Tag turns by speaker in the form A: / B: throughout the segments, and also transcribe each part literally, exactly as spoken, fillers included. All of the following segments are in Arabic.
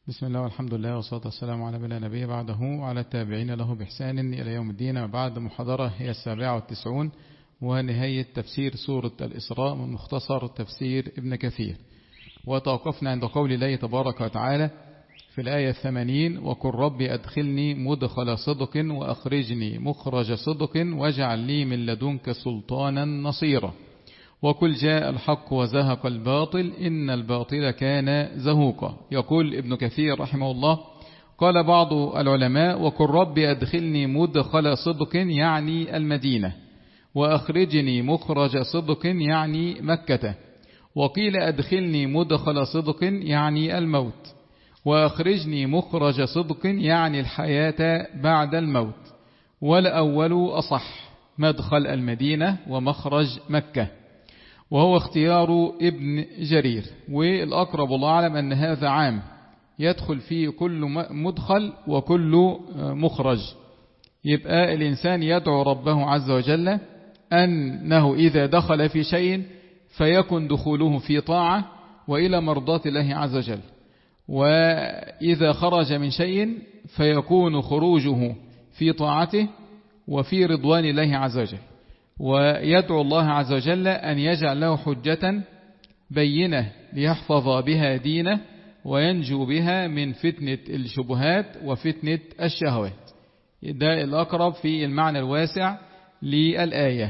A: بسم الله والحمد لله والصلاة والسلام على من لا نبي بعده وعلى التابعين له بإحسان إلى يوم الدين. بعد محاضرة هي السابعة والتسعون ونهاية تفسير سورة الإسراء من مختصر تفسير ابن كثير، وتوقفنا عند قول الله تبارك وتعالى في الآية الثمانين: وقل رب أدخلني مدخل صدق وأخرجني مخرج صدق واجعل لي من لدنك سلطانا نصيرا. وقل جاء الحق وزهق الباطل إن الباطل كان زهوقا. يقول ابن كثير رحمه الله: قال بعض العلماء: وقل رب أدخلني مدخل صدق يعني المدينة، وأخرجني مخرج صدق يعني مكة. وقيل أدخلني مدخل صدق يعني الموت، وأخرجني مخرج صدق يعني الحياة بعد الموت. والأول أصح، مدخل المدينة ومخرج مكة، وهو اختيار ابن جرير. والأقرب الله أعلم أن هذا عام يدخل فيه كل مدخل وكل مخرج. يبقى الإنسان يدعو ربه عز وجل أنه إذا دخل في شيء فيكن دخوله في طاعة وإلى مرضاة الله عز وجل، وإذا خرج من شيء فيكون خروجه في طاعته وفي رضوان الله عز وجل. ويدعو الله عز وجل أن يجعل له حجة بينة ليحفظ بها دينه وينجو بها من فتنة الشبهات وفتنة الشهوات. ده الأقرب في المعنى الواسع للآية.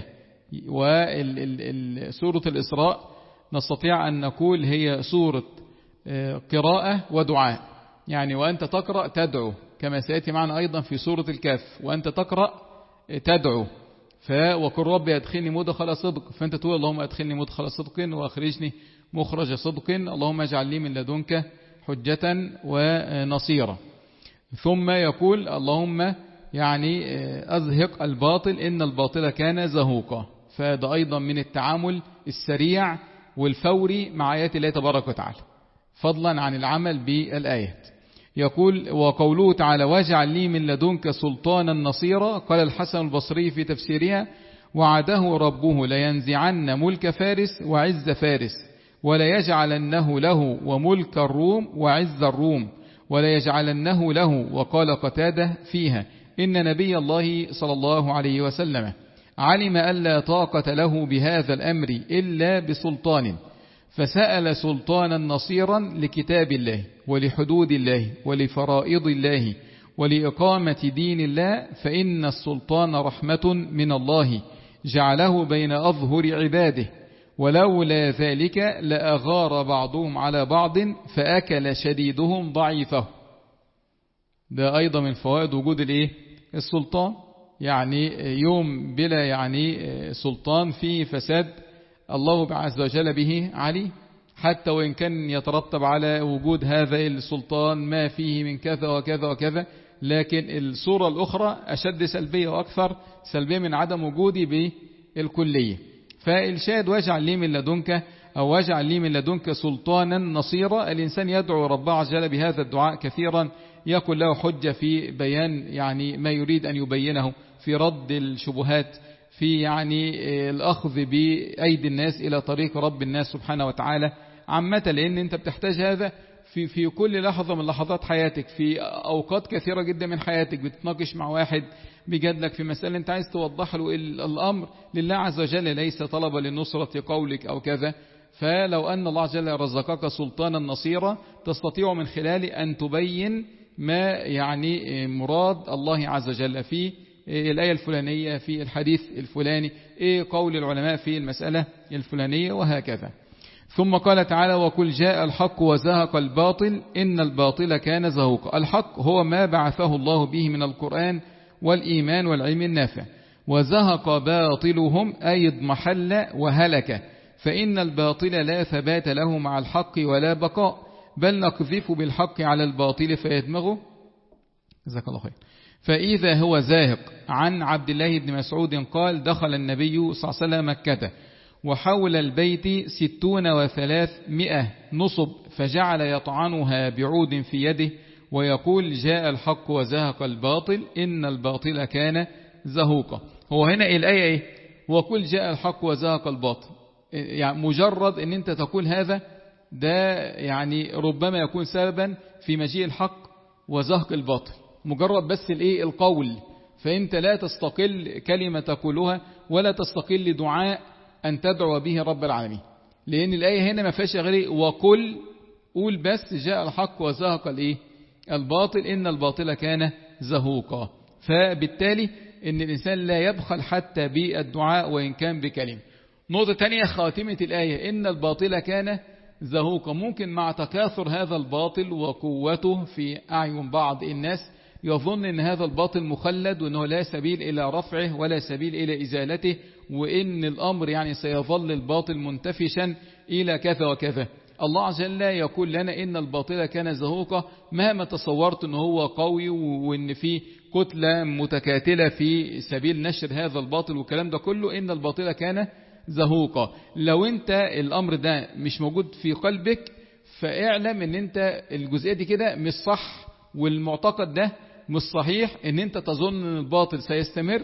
A: وسورة الإسراء نستطيع أن نقول هي سورة قراءة ودعاء، يعني وأنت تقرأ تدعو، كما سيأتي معنا أيضا في سورة الكهف وأنت تقرأ تدعو. وقل ربي أدخلني مدخل صدق، فأنت تقول اللهم أدخلني مدخل صدق وأخرجني مخرج صدق، اللهم اجعل لي من لدنك حجة ونصيرا. ثم يقول اللهم يعني أزهق الباطل إن الباطل كان زهوقا. فهذا أيضا من التعامل السريع والفوري مع آيات الله تبارك وتعالى، فضلا عن العمل بالآيات. يقول: وقوله تعالى واجعل لي من لدنك سلطانا نصيرا. قال الحسن البصري في تفسيرها: وعده ربه لينزعن ملك فارس وعز فارس، ولا يجعلنه له وملك الروم وعز الروم، ولا يجعلنه له. وقال قتادة فيها: إن نبي الله صلى الله عليه وسلم علم ألا طاقة له بهذا الأمر إلا بسلطان، فسأل سلطانا نصيرا لكتاب الله ولحدود الله ولفرائض الله ولإقامة دين الله، فإن السلطان رحمة من الله جعله بين أظهر عباده، ولولا ذلك لأغار بعضهم على بعض فأكل شديدهم ضعيفه. ده أيضا من فوائد وجود الإيه؟ السلطان. يعني يوم بلا يعني سلطان فيه فساد الله عز وجل به عليه، حتى وإن كان يترتب على وجود هذا السلطان ما فيه من كذا وكذا وكذا، لكن الصورة الأخرى أشد سلبية وأكثر سلبية من عدم وجودي بالكلية. فالشاهد واجعل لي من لدنك أو واجعل لي من لدنك سلطانا نصيرا. الإنسان يدعو ربه عز وجل بهذا الدعاء كثيرا، يكون له حجة في بيان يعني ما يريد أن يبينه، في رد الشبهات، في يعني الأخذ بأيدي الناس إلى طريق رب الناس سبحانه وتعالى عامة، لأن أنت بتحتاج هذا في في كل لحظة من لحظات حياتك، في أوقات كثيرة جدا من حياتك. بتتناقش مع واحد بجدلك في مسألة أنت عايز توضح له الأمر لله عز وجل، ليس طلبا لنصرة قولك أو كذا. فلو أن الله عز وجل رزقك سلطانا نصيرا تستطيع من خلاله أن تبين ما يعني مراد الله عز وجل في الآية الفلانية، في الحديث الفلاني، إيه قول العلماء في المسألة الفلانية، وهكذا. ثم قال تعالى: وقل جاء الحق وزهق الباطل إن الباطل كان زهوقا. الحق هو ما بعثه الله به من القرآن والإيمان والعلم النافع. وزهق باطلهم أي اضمحل وهلك، فإن الباطل لا ثبات له مع الحق ولا بقاء، بل نقذف بالحق على الباطل فيدمغه. جزاك الله خير. فإذا هو زاهق. عن عبد الله بن مسعود قال: دخل النبي صلى الله عليه وسلم مكة وحول البيت ستون وثلاثمائة نصب، فجعل يطعنها بعود في يده ويقول: جاء الحق وزهق الباطل إن الباطل كان زهوقا. هو هنا الآية إيه؟ وقل جاء الحق وزهق الباطل، يعني مجرد أن أنت تقول هذا ده يعني ربما يكون سببا في مجيء الحق وزهق الباطل، مجرد بس الايه القول. فانت لا تستقل كلمة تقولها ولا تستقل دعاء ان تدعو به رب العالمين، لان الآية هنا ما فيهاش غير وقل، قول بس جاء الحق وزهق الايه الباطل ان الباطل كان زهوقا. فبالتالي ان الانسان لا يبخل حتى بالدعاء وان كان بكلمة. نقطة تانية خاتمة الآية ان الباطل كان زهوقا، ممكن مع تكاثر هذا الباطل وقوته في أعين بعض الناس يظن ان هذا الباطل مخلد وانه لا سبيل الى رفعه ولا سبيل الى ازالته، وان الامر يعني سيظل الباطل منتفشا الى كذا وكذا. الله عز وجل يقول لنا ان الباطل كان زهوقا، مهما تصورت ان هو قوي وان في كتلة متكاتلة في سبيل نشر هذا الباطل والكلام ده كله، ان الباطل كان زهوقا. لو انت الامر ده مش موجود في قلبك فاعلم ان انت الجزئية دي كده مش صح، والمعتقد ده مش صحيح، ان انت تظن ان الباطل سيستمر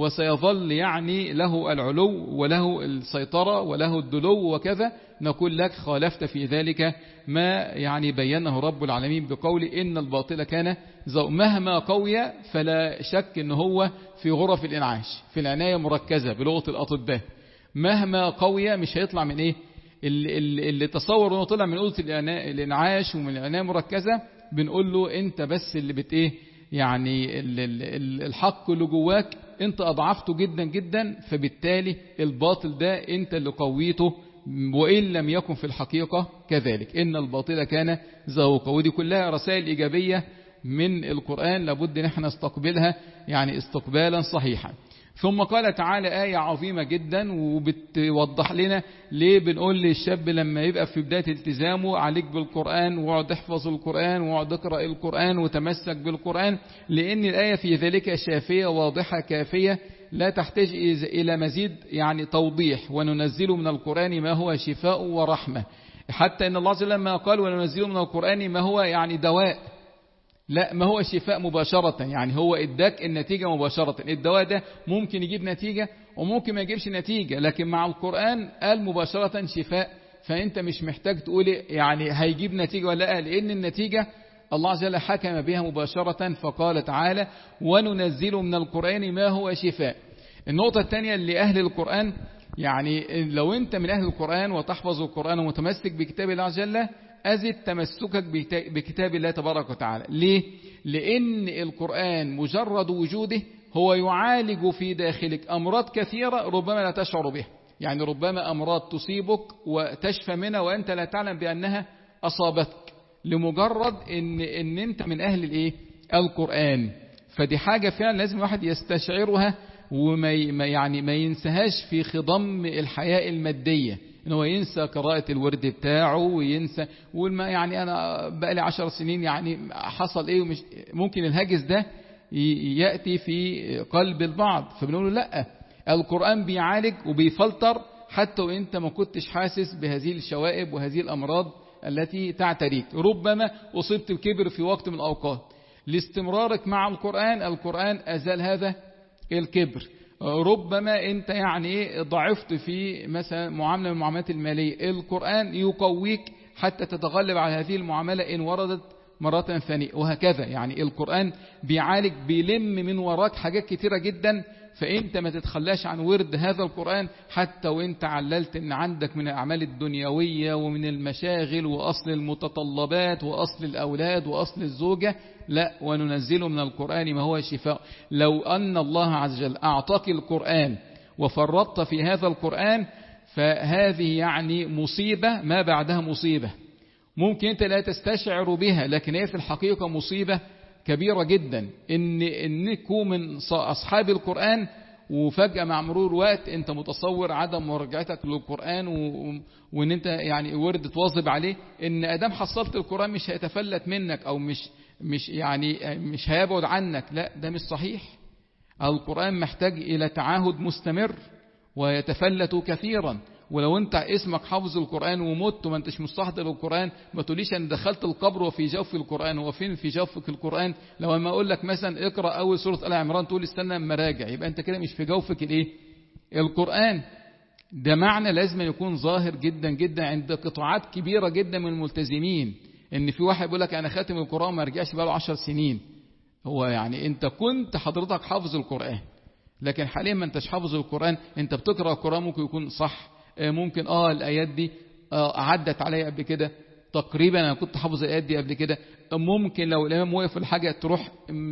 A: وسيظل يعني له العلو وله السيطرة وله الدلو وكذا. نقول لك خالفت في ذلك ما يعني بينه رب العالمين بقول إن الباطل كان زهوقا. مهما قوي فلا شك ان هو في غرف الانعاش، في العناية مركزة بلغة الأطباء. مهما قوي مش هيطلع من ايه اللي, اللي تصور انه طلع من أوضة الانعاش ومن العناية مركزة، بنقول له انت بس اللي بت ايه يعني الحق اللي جواك انت اضعفته جدا جدا، فبالتالي الباطل ده انت اللي قويته وإن لم يكن في الحقيقة كذلك. إن الباطل كان زهوقا. ودي كلها رسائل إيجابية من القرآن لابد نحن نستقبلها يعني استقبالا صحيحا. ثم قال تعالى آية عظيمة جدا وبتوضح لنا ليه بنقول للشاب لما يبقى في بداية التزامه عليك بالقرآن واقعد احفظ القرآن واقعد اقرأ القرآن وتمسك بالقرآن، لأن الآية في ذلك شافية واضحة كافية لا تحتاج إلى مزيد يعني توضيح. وننزل من القرآن ما هو شفاء ورحمة، حتى إن الله عز وجل لما قال وننزل من القرآن ما هو يعني دواء، لا ما هو شفاء مباشرة، يعني هو اداك النتيجة مباشرة. الدواء ده ممكن يجيب نتيجة وممكن ما يجيبش نتيجة، لكن مع القرآن قال مباشرة شفاء، فانت مش محتاج تقول يعني هيجيب نتيجة ولا لا، لان النتيجة الله عز وجل حكم بها مباشرة. فقال تعالى وننزل من القرآن ما هو شفاء. النقطة الثانية اللي أهل القرآن، يعني لو انت من أهل القرآن وتحفظ القرآن ومتمسك بكتاب الله عز وجل أزد تمسكك بكتاب الله تبارك وتعالى. ليه؟ لأن القرآن مجرد وجوده هو يعالج في داخلك أمراض كثيرة ربما لا تشعر بها، يعني ربما أمراض تصيبك وتشفى منها وأنت لا تعلم بأنها أصابتك، لمجرد إن, إن أنت من أهل الإيه؟ القرآن. فدي حاجة فعلا لازم الواحد يستشعرها وما يعني ما ينساهاش في خضم الحياة المادية، إنه هو ينسى قراءة الورد بتاعه وينسى والما يعني أنا بقالي عشر سنين يعني حصل إيه، ومش ممكن الهاجس ده يأتي في قلب البعض. فبنقول له لا، القرآن بيعالج وبيفلتر حتى وإنت ما كنتش حاسس بهذه الشوائب وهذه الأمراض التي تعتريك. ربما أصبت بكبر في وقت من الأوقات، لاستمرارك مع القرآن القرآن أزال هذا الكبر. ربما انت يعني ضعفت في مثلا معاملة من المعاملات المالية، القرآن يقويك حتى تتغلب على هذه المعاملة إن وردت مرة ثانية، وهكذا. يعني القرآن بيعالج بيلم من وراك حاجات كتيرة جدا، فانت ما تتخلاش عن ورد هذا القرآن حتى وانت عللت ان عندك من الأعمال الدنيوية ومن المشاغل وأصل المتطلبات وأصل الأولاد وأصل الزوجة. لا، وننزل من القرآن ما هو شفاء. لو أن الله عز وجل أعطاك القرآن وفرطت في هذا القرآن فهذه يعني مصيبة ما بعدها مصيبة، ممكن أنت لا تستشعر بها، لكن هي في الحقيقة مصيبة كبيرة جدا. إن إنكم من أصحاب القرآن وفجأة مع مرور وقت أنت متصور عدم مراجعتك للقرآن و... وإن أنت يعني ورد تواظب عليه، إن أدام حصلت القرآن مش هيتفلت منك أو مش مش يعني مش هيبعد عنك. لا، ده مش صحيح. القرآن محتاج إلى تعاهد مستمر ويتفلت كثيرا. ولو انت اسمك حافظ القرآن ومت وما انتش مستحضر القرآن ما تقوليش انا دخلت القبر وفي جوف القرآن. هو فين في جوفك القرآن؟ لو اما اقول لك مثلا اقرأ اول سورة آل عمران تقول استنى اما راجع، يبقى انت كده مش في جوفك الايه؟ القرآن. ده معنى لازم يكون ظاهر جدا جدا عند قطاعات كبيرة جدا من الملتزمين. ان في واحد يقول لك انا خاتم القرآن ما رجعش بقاله عشر سنين. هو يعني انت كنت حضرتك حافظ القرآن، لكن حاليا ما انتش حافظ القرآن. انت بتقرأ القرآن ممكن يكون صح، ممكن اه الايات دي آه عدت عليا قبل كده تقريبا، انا كنت حافظ الايات دي قبل كده. ممكن لو الامام وقف الحاجة تروح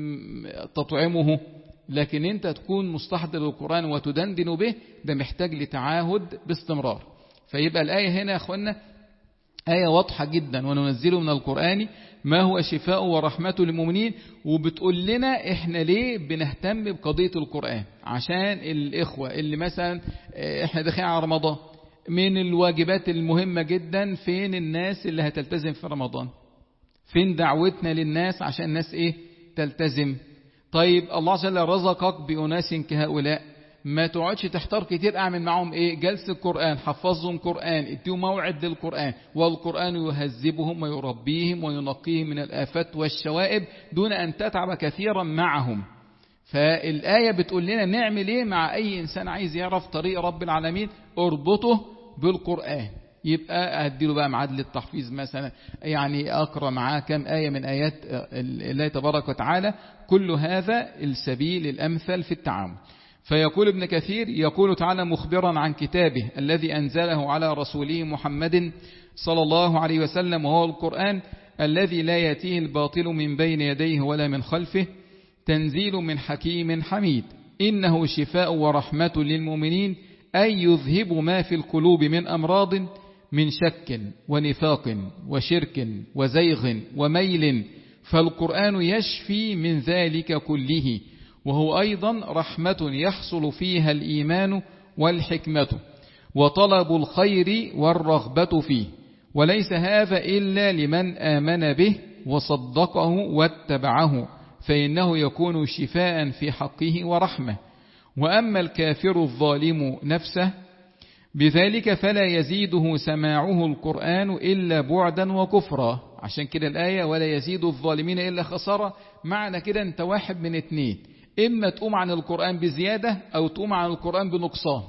A: تطعمه، لكن انت تكون مستحضر القرآن وتدندن به، ده محتاج لتعاهد باستمرار. فيبقى الآية هنا يا اخوانا آية واضحة جدا، وننزله من القرآن ما هو شفاء ورحمة للمؤمنين. وبتقول لنا احنا ليه بنهتم بقضية القرآن، عشان الإخوة اللي مثلا احنا داخلين على رمضان، من الواجبات المهمة جدا فين الناس اللي هتلتزم في رمضان، فين دعوتنا للناس عشان الناس ايه تلتزم. طيب الله عز وجل رزقك بأناس كهؤلاء، ما تقعدش تحتار كتير، اعمل معهم ايه؟ جلسة القرآن، حفظهم قرآن، اديهم موعد للقرآن، والقرآن يهذبهم ويربيهم وينقيهم من الآفات والشوائب دون أن تتعب كثيرا معهم. فالآية بتقول لنا نعمل ايه مع اي انسان عايز يعرف طريق رب العالمين، اربطه بالقرآن. يبقى هديله بقى ميعاد للتحفيظ مثلا، يعني اقرا معاه كم آية من آيات الله تبارك وتعالى. كل هذا السبيل الأمثل في التعامل. فيقول ابن كثير يقول تعالى مخبرا عن كتابه الذي أنزله على رسوله محمد صلى الله عليه وسلم، وهو القرآن الذي لا يأتيه الباطل من بين يديه ولا من خلفه، تنزيل من حكيم حميد، إنه شفاء ورحمة للمؤمنين، أي يذهب ما في القلوب من أمراض من شك ونفاق وشرك وزيغ وميل، فالقرآن يشفي من ذلك كله، وهو أيضا رحمة يحصل فيها الإيمان والحكمة وطلب الخير والرغبة فيه، وليس هذا إلا لمن آمن به وصدقه واتبعه، فإنه يكون شفاء في حقه ورحمة. وأما الكافر الظالم نفسه بذلك فلا يزيده سماعه القرآن إلا بعدا وكفرا. عشان كده الآية ولا يزيد الظالمين إلا خسارة. معنى كده أنت واحد من اتنين، إما تقوم عن القرآن بزيادة أو تقوم عن القرآن بنقصان.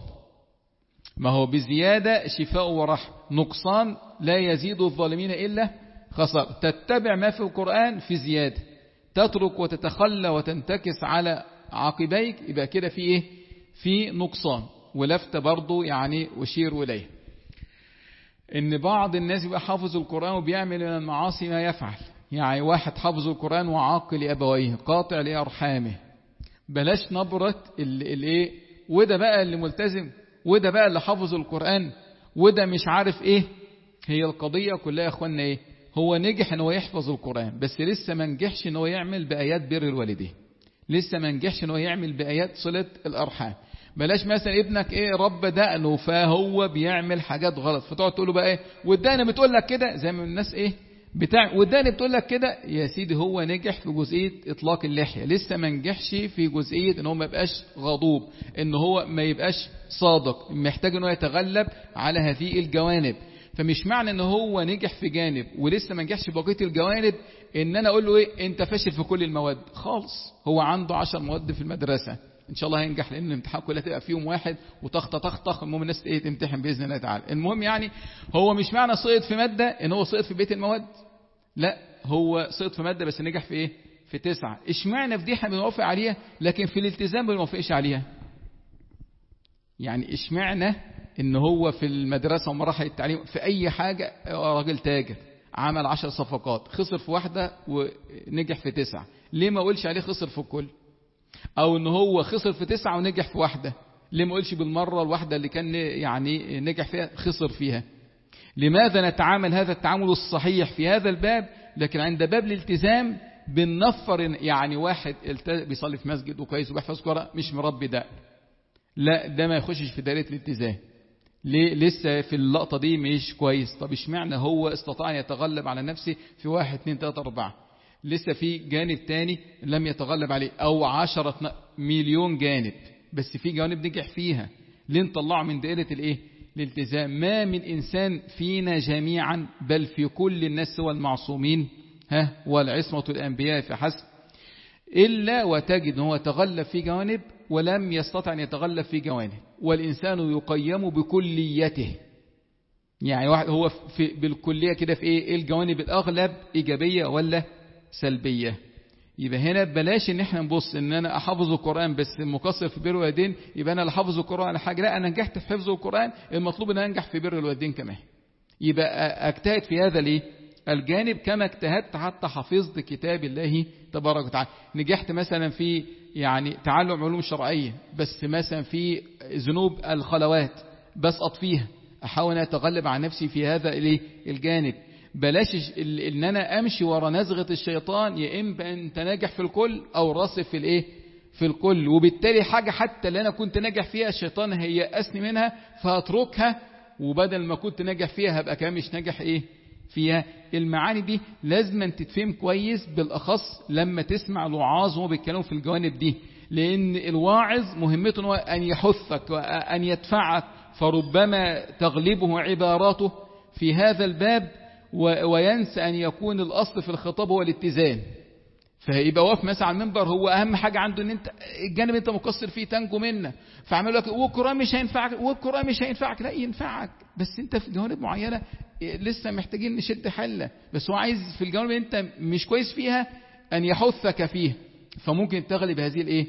A: ما هو بزيادة شفاء ورحمة، نقصان لا يزيد الظالمين إلا خسارة. تتبع ما في القرآن في زيادة، تترك وتتخلى وتنتكس على عقبيك، يبقى كده في إيه؟ في نقصان. ولفت برضو يعني أشير إليه إن بعض الناس يبقى حافظ القرآن وبيعمل من المعاصي ما يفعل. يعني واحد حافظ القرآن وعاق لأبويه قاطع لأرحامه، بلاش نبرة الايه، وده بقى اللي ملتزم، وده بقى اللي حافظ القرآن، وده مش عارف ايه. هي القضية كلها يا اخوانا ايه؟ هو نجح ان هو يحفظ القرآن، بس لسه ما نجحش ان هو يعمل بآيات بر الوالدين، لسه ما نجحش ان هو يعمل بآيات صلة الأرحام. بلاش مثلا ابنك ايه رب دقنه فهو بيعمل حاجات غلط، فتقعد تقول له بقى ايه والدقن بتقول لك كده، زي ما الناس ايه بتاع والدقن بتقول لك كده. يا سيدي هو نجح في جزئية اطلاق اللحية، لسه ما نجحش في جزئية ان هو ما يبقاش غضوب، ان هو ما يبقاش صادق، محتاج ان هو يتغلب على هذه الجوانب. فمش معنى ان هو نجح في جانب ولسه ما نجحش في بقية الجوانب ان انا اقول له ايه انت فاشل في كل المواد خالص. هو عنده عشر مواد في المدرسة ان شاء الله هينجح، لان الامتحان كلها تبقى فيهم واحد وتخطى تخطخ، المهم الناس ايه تمتحن باذن الله تعالى. المهم يعني هو مش معنى سقط في ماده ان هو سقط في بيت المواد، لا هو سقط في ماده بس نجح في ايه في تسعه. اشمعنى في دي احنا بنوافق عليها لكن في الالتزام ما بنوافقش عليها؟ يعني اشمعنى ان هو في المدرسه ومراحل التعليم في اي حاجه راجل تاجر عمل عشر صفقات خسر في واحده ونجح في تسعه، ليه ما اقولش عليه خسر في الكل؟ او ان هو خسر في تسعة ونجح في واحدة، ليه ما قلش بالمرة الواحدة اللي كان يعني نجح فيها خسر فيها؟ لماذا نتعامل هذا التعامل الصحيح في هذا الباب، لكن عند باب الالتزام بننفر؟ يعني واحد بيصلي في مسجد وكويس وبيحفظ قرآن مش مربي ده، لا ده ما يخشش في دائرة الالتزام. ليه؟ لسه في اللقطة دي مش كويس. طب اشمعنى هو استطاع ان يتغلب على نفسه في واحد اتنين تلاتة اربعة، لسه في جانب تاني لم يتغلب عليه، او عشرة مليون جانب بس في جوانب نجح فيها، ليه نطلعه من دائرة الايه الالتزام؟ ما من انسان فينا جميعا بل في كل الناس سوى المعصومين ها والعصمة الانبياء فحسب الا وتجد ان هو تغلب في جوانب ولم يستطع أن يتغلب في جوانب، والإنسان يقيم بكليته. يعني واحد هو في بالكلية كده في إيه الجوانب الأغلب إيجابية ولا سلبية. يبقى هنا بلاش ان احنا نبص ان انا احفظ القرآن بس مقصر في بر الوالدين، يبقى انا لا حافظ القرآن ولا حاجة. لا، انا نجحت في حفظ القرآن، المطلوب ان انا انجح في بر الوالدين كمان. يبقى اجتهد في هذا ليه الجانب كما اجتهدت حتى حفظت كتاب الله تبارك وتعالى. نجحت مثلا في يعني تعلم علوم شرعية، بس مثلا في ذنوب الخلوات بسقط فيها، احاول اتغلب على نفسي في هذا الجانب. بلاش ان انا امشي ورا نزغة الشيطان، يا اما انت ناجح في الكل او راسب في الايه في الكل، وبالتالي حاجة حتى اللي انا كنت ناجح فيها الشيطان هيأسني منها فهتركها، وبدل ما كنت ناجح فيها هبقى كمان مش ناجح ايه فيها. المعاني دي لازم تتفهم كويس، بالاخص لما تسمع الوعاظ وهو بيتكلموا في الجوانب دي، لان الواعظ مهمته هو ان يحثك وان يدفعك، فربما تغلبه عباراته في هذا الباب وينسى أن يكون الأصل في الخطاب هو الاتزان. فيبقى واقف مثلا على المنبر، هو أهم حاجة عنده أن أنت الجانب أنت مقصر فيه تنجو منه، فعمل لك والقرآن مش هينفعك والقرآن مش هينفعك. لا، ينفعك، بس أنت في جوانب معينة لسه محتاجين نشد حلة، بس هو عايز في الجوانب أنت مش كويس فيها أن يحثك فيها، فممكن تغلب هذه الإيه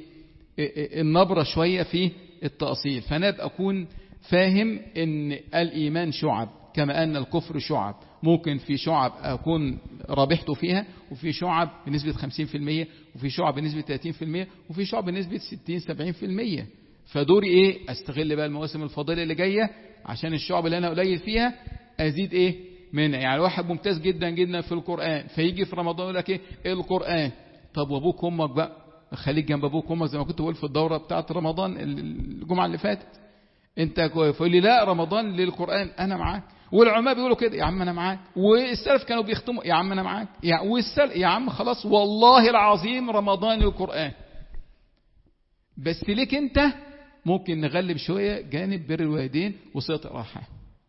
A: النبرة شوية في التأصيل. فأنا أكون فاهم أن الإيمان شعب كما أن الكفر شعب. ممكن في شعب أكون رابحت فيها، وفي شعب بنسبة خمسين في المية، وفي شعب بنسبة ثلاثين في المية، وفي شعب بنسبة ستين سبعين في المية. فدوري إيه أستغل بقى المواسم الفضيلة اللي جاية عشان الشعب اللي أنا قليل فيها أزيد إيه منها. يعني واحد ممتاز جدا جدا في القرآن، فيجي في رمضان يقول لك إيه القرآن. طب وأبوك وأمك بقى، خليك جنب أبوك وأمك زي ما كنت بقول في الدورة بتاعة رمضان الجمعة اللي فاتت. أنت فقول لي لا رمضان للقرآن، أنا معاك. والعلماء بيقولوا كده يا عم انا معاك، والسلف كانوا بيختموا يا عم انا معاك، يا والسلف يا عم خلاص والله العظيم رمضان للقرآن. بس ليك انت ممكن نغلب شوية جانب بر الوالدين وصلة الرحم،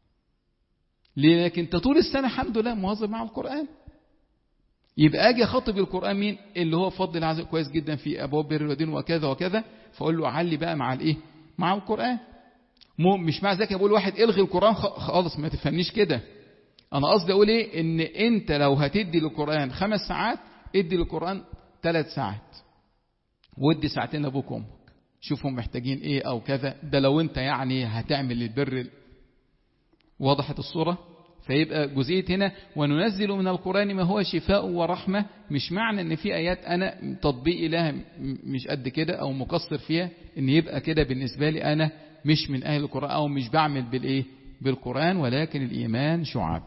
A: لكن انت طول السنة الحمد لله مواظب مع القرآن. يبقى اجي اخاطب القرآن مين اللي هو فضل العزيز كويس جدا في ابواب بر الوالدين وكذا وكذا، فاقول له علي بقى مع الايه مع القرآن. مو مش مع ذلك بقول واحد الغي القرآن خالص، ما تفهمنيش كده. انا قصدي اقول ايه ان انت لو هتدي للقرآن خمس ساعات ادي للقرآن ثلاث ساعات، وادي ساعتين لابوك وامك شوفهم محتاجين ايه او كذا. ده لو انت يعني هتعمل البر. وضحت الصورة؟ فيبقى جزئية هنا وننزل من القرآن ما هو شفاء ورحمة. مش معنى ان في ايات انا تطبيقي لها مش قد كده او مقصر فيها ان يبقى كده بالنسبة لي انا مش من أهل القرآن أو مش بعمل بالإيه بالقرآن، ولكن الإيمان شعب.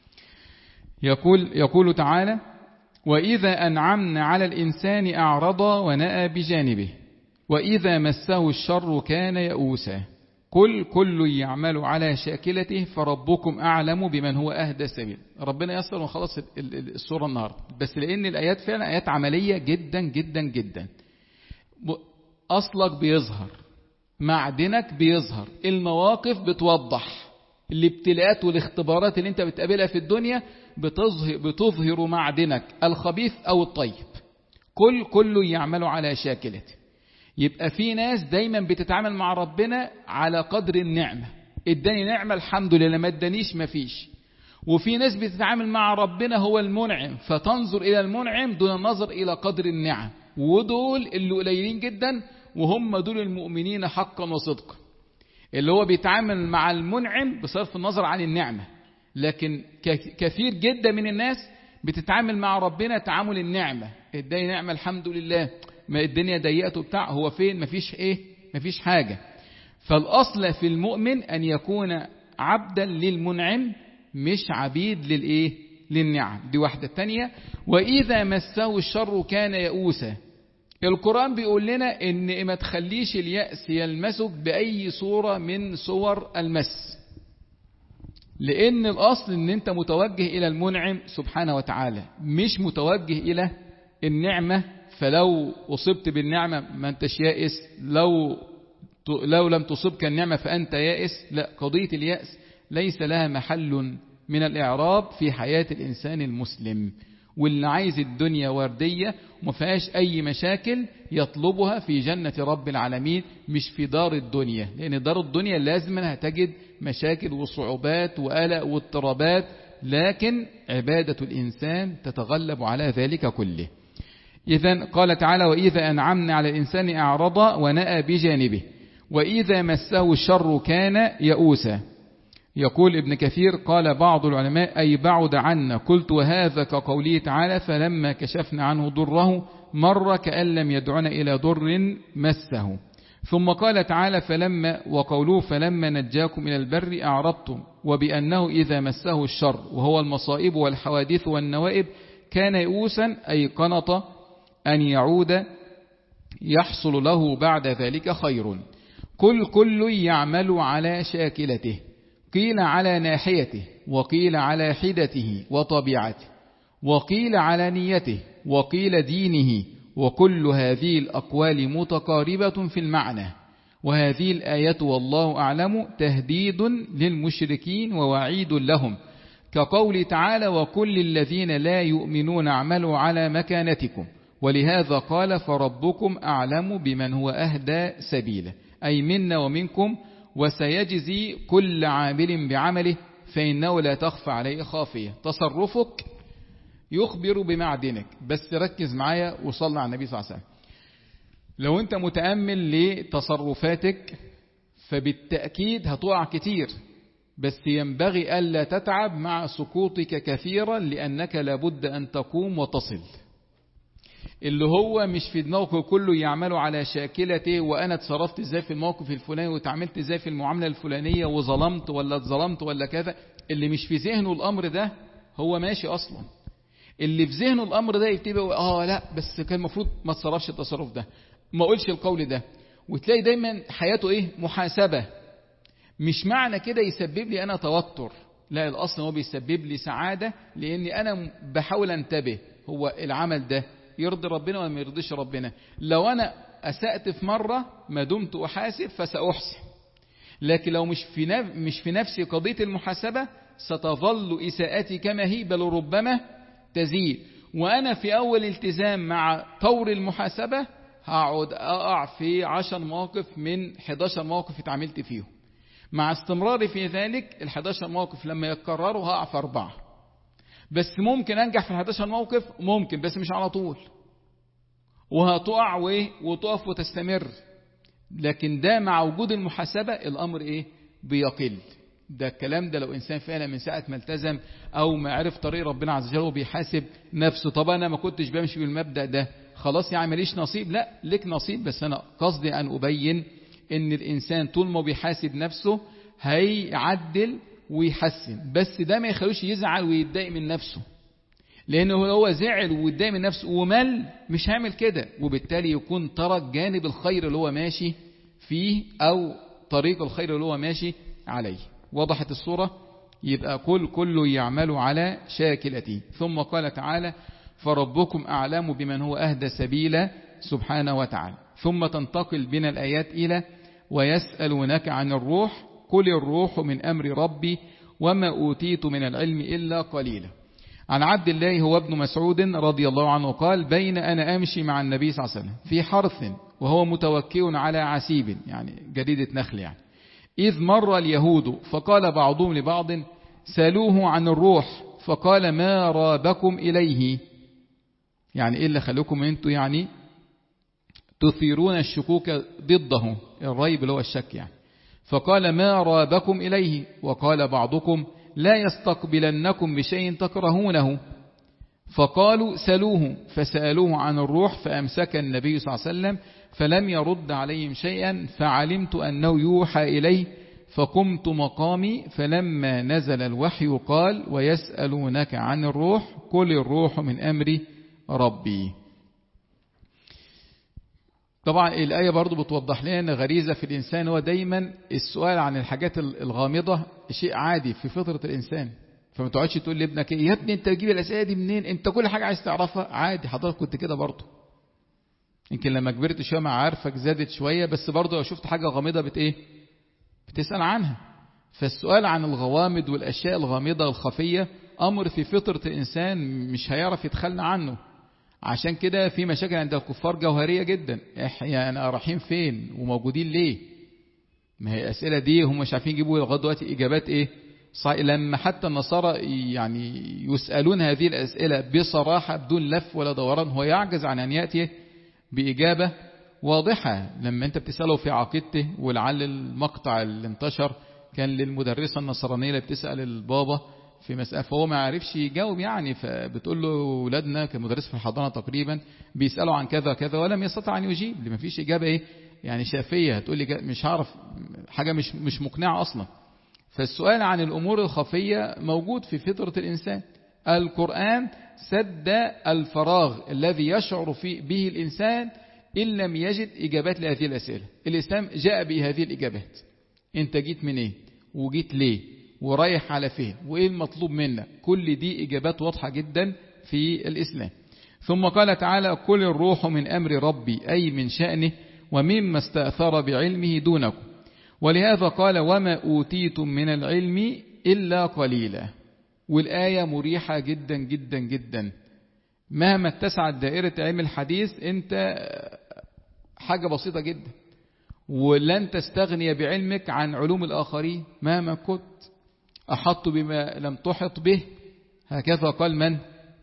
A: يقول يقول تعالى وإذا أنعمنا على الإنسان أعرض ونأى بجانبه وإذا مسه الشر كان يئوسا قل كل يعمل على شاكلته فربكم أعلم بمن هو أهدى سبيل. ربنا يسر ونخلص السورة النهاردة، بس لأن الآيات فعلا آيات عملية جدا جدا جدا. أصلك بيظهر، معدنك بيظهر، المواقف بتوضح، الابتلاءات والاختبارات اللي انت بتقابلها في الدنيا بتظهر, بتظهر معدنك الخبيث أو الطيب. كل كل يعمل على شاكلته. يبقى في ناس دايما بتتعامل مع ربنا على قدر النعمة، اداني نعمة الحمد لله، ما ادانيش ما فيش. وفي ناس بتتعامل مع ربنا هو المنعم فتنظر إلى المنعم دون النظر إلى قدر النعم، ودول اللي قليلين جدا وهم دول المؤمنين حقا وصدقا، اللي هو بيتعامل مع المنعم بصرف النظر عن النعمة. لكن كثير جدا من الناس بتتعامل مع ربنا تعامل النعمة، اداني نعمة الحمد لله، ما الدنيا ضيقته بتاع هو فين مفيش ايه مفيش حاجة. فالأصل في المؤمن أن يكون عبدا للمنعم مش عبيد للايه للنعم. دي واحدة. تانية وإذا مسه الشر كان يئوسا. القرآن بيقول لنا ان ما تخليش اليأس يلمسك بأي صورة من صور المس، لأن الأصل ان انت متوجه إلى المنعم سبحانه وتعالى مش متوجه إلى النعمة. فلو أصبت بالنعمة ما انتش يائس، لو لو لم تصبك النعمة فأنت يائس. لا، قضية اليأس ليس لها محل من الإعراب في حياة الإنسان المسلم. واللي عايز الدنيا وردية وما فيهاش أي مشاكل يطلبها في جنة رب العالمين مش في دار الدنيا، لأن دار الدنيا لازم هتجد مشاكل وصعوبات وقلق واضطرابات، لكن عبادة الإنسان تتغلب على ذلك كله. إذن قال تعالى: وإذا أنعمنا على الإنسان أعرض ونأى بجانبه وإذا مسه الشر كان يئوسا. يقول ابن كثير: قال بعض العلماء: أي بعد عنا. قلت: وهذا كقوله تعالى: فلما كشفنا عنه ضره مر كأن لم يدعنا إلى ضر مسه. ثم قال تعالى: فلما وقوله: فلما نجاكم إلى البر أعرضتم، وبأنه إذا مسه الشر وهو المصائب والحوادث والنوائب كان يئوسا، أي قنط أن يعود يحصل له بعد ذلك خير. كل كل يعمل على شاكلته، قيل على ناحيته، وقيل على حدته وطبيعته، وقيل على نيته، وقيل دينه، وكل هذه الأقوال متقاربة في المعنى. وهذه الآية والله أعلم تهديد للمشركين ووعيد لهم، كقول تعالى: وكل الذين لا يؤمنون اعملوا على مكانتكم. ولهذا قال: فربكم أعلم بمن هو أهدى سبيلا، أي منا ومنكم، وسيجزي كل عامل بعمله فإنه لا تخفى عليه خافية. تصرفك يخبر بمعدنك. بس ركز معايا وصلنا على النبي صلى الله عليه وسلم. لو أنت متأمل لتصرفاتك فبالتأكيد هتقع كتير، بس ينبغي ألا تتعب مع سقوطك كثيرا، لأنك لابد أن تقوم وتصل. اللي هو مش في دماغه كله يعملوا على شاكلته، وأنا اتصرفت ازاي في الموقف الفلاني وتعاملت ازاي في المعاملة الفلانية وظلمت ولا اتظلمت ولا كذا. اللي مش في ذهنه الأمر ده هو ماشي أصلا. اللي في ذهنه الأمر ده يبتدي اه لا بس كان المفروض ما تصرفش التصرف ده، ما اقولش القول ده، وتلاقي دايما حياته ايه؟ محاسبة. مش معنى كده يسبب لي أنا توتر، لا، الأصل هو بيسبب لي سعادة، لأني أنا بحاول انتبه هو العمل ده يرضي ربنا ولا ما يرضيش ربنا. لو أنا أسأت في مرة ما دمت أحاسب فسأحسن، لكن لو مش في نف... مش في نفسي قضية المحاسبة ستظل إساءتي كما هي، بل ربما تزيد. وأنا في أول التزام مع طور المحاسبة هقعد أقع في عشر مواقف من حداشر موقف اتعاملت فيهم. مع استمراري في ذلك الحداشر موقف لما يتكرروا هقع في أربعة. بس ممكن أنجح في الحداشر موقف، ممكن، بس مش على طول، وهتقع وتقف وتستمر. لكن ده مع وجود المحاسبة الأمر إيه؟ بيقل. ده الكلام ده لو إنسان فعلا من ساعة ما التزم أو ما عرف طريق ربنا عز وجل وبيحاسب نفسه. طب أنا ما كنتش بمشي بالمبدأ ده، خلاص يعني ماليش نصيب. لا، لك نصيب، بس أنا قصدي أن أبين إن الإنسان طول ما بيحاسب نفسه هيعدل ويحسن، بس ده ما يخلوش يزعل ويتضايق من نفسه، لأنه هو زعل ويتضايق من نفسه ومل مش هيعمل كده، وبالتالي يكون ترك جانب الخير اللي هو ماشي فيه أو طريق الخير اللي هو ماشي عليه. وضحت الصورة؟ يبقى كل كل يعمل على شاكلته. ثم قال تعالى: فربكم أعلم بمن هو أهدى سبيلا سبحانه وتعالى. ثم تنتقل بنا الآيات إلى: ويسألونك عن الروح قل الروح من أمر ربي وما أوتيت من العلم إلا قليلا. عن عبد الله هو ابن مسعود رضي الله عنه قال: بين أنا أمشي مع النبي صلى الله عليه وسلم في حرث وهو متوكئ على عسيب، يعني جريدة نخل يعني، إذ مر اليهود فقال بعضهم لبعض: سألوه عن الروح فقال: ما رابكم إليه. يعني إيه اللي خلوكم أنتوا يعني تثيرون الشكوك ضده، الريب اللي هو الشك يعني. فقال: ما رابكم إليه. وقال بعضكم: لا يستقبلنكم بشيء تكرهونه. فقالوا: سألوه. فسألوه عن الروح فأمسك النبي صلى الله عليه وسلم فلم يرد عليهم شيئا، فعلمت أنه يوحى إليه فقمت مقامي، فلما نزل الوحي قال: ويسألونك عن الروح قل الروح من أمر ربي. طبعا الآية برضو بتوضح لنا غريزة في الإنسان، هو دايما السؤال عن الحاجات الغامضة شيء عادي في فطرة الإنسان. فما تقعدش تقول لابنك: يا ابني انت تجيب الأسئلة دي منين؟ انت كل حاجة عايز تعرفها. عادي، حضرتك كنت كده برضو، يمكن لما كبرت شوية مع عارفك زادت شوية، بس برضو لو شفت حاجة غامضة بت ايه بتسأل عنها. فالسؤال عن الغوامض والأشياء الغامضة الخفية أمر في فطرة الإنسان مش هيعرف يتخلى عنه. عشان كده في مشاكل عند الكفار جوهرية جدا، يعني رايحين فين وموجودين ليه؟ ما هي الأسئلة دي هم مش عارفين يجيبوا لغاية دلوقتي إجابات إيه؟ لما حتى النصارى يعني يسألون هذه الأسئلة بصراحة بدون لف ولا دوران، هو يعجز عن أن يأتي بإجابة واضحة. لما أنت بتسأله في عقيدته، ولعل المقطع اللي انتشر كان للمدرسة النصرانية اللي بتسأل البابا في مسألة، فهو ما عرفش يجاوب يعني، فبتقول له أولادنا كمدرس في الحضانة تقريبا بيسألوا عن كذا كذا ولم يستطع أن يجيب، لما فيش إجابة إيه يعني شافية. هتقول لي مش هعرف، حاجة مش مش مقنعة أصلا. فالسؤال عن الأمور الخفية موجود في فطرة الإنسان. القرآن سد الفراغ الذي يشعر فيه به الإنسان إن لم يجد إجابات لهذه الأسئلة. الإسلام جاء بهذه الإجابات. أنت جيت منين إيه؟ وجيت ليه؟ ورايح على فين؟ وإيه المطلوب منك؟ كل دي إجابات واضحة جدا في الإسلام. ثم قال تعالى: قل الروح من أمر ربي، أي من شأنه ومما استأثر بعلمه دونكم. ولهذا قال: وما أوتيتم من العلم إلا قليلا. والآية مريحة جدا جدا جدا. مهما اتسعت دائرة علم الحديث، أنت حاجة بسيطة جدا، ولن تستغني بعلمك عن علوم الآخرين مهما كنت. أحط بما لم تحط به، هكذا قال من؟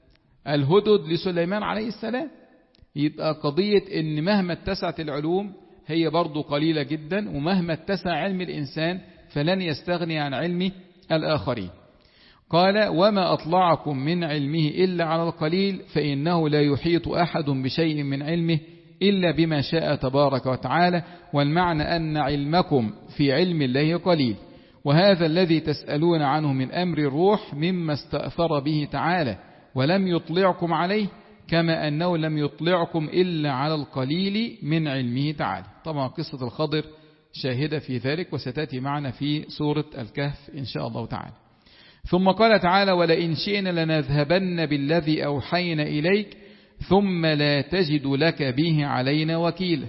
A: الهدد لسليمان عليه السلام. يبقى قضية إن مهما اتسعت العلوم هي برضو قليلة جدا، ومهما اتسع علم الإنسان فلن يستغني عن علم الآخرين. قال: وما أطلعكم من علمه إلا على القليل فإنه لا يحيط أحد بشيء من علمه إلا بما شاء تبارك وتعالى. والمعنى أن علمكم في علم الله قليل، وهذا الذي تسألون عنه من أمر الروح مما استأثر به تعالى ولم يطلعكم عليه، كما أنه لم يطلعكم إلا على القليل من علمه تعالى. طبعا قصة الخضر شاهدة في ذلك، وستأتي معنا في سورة الكهف إن شاء الله تعالى. ثم قال تعالى: ولئن شئنا لنذهبن بالذي أوحينا إليك ثم لا تجد لك به علينا وكيلا.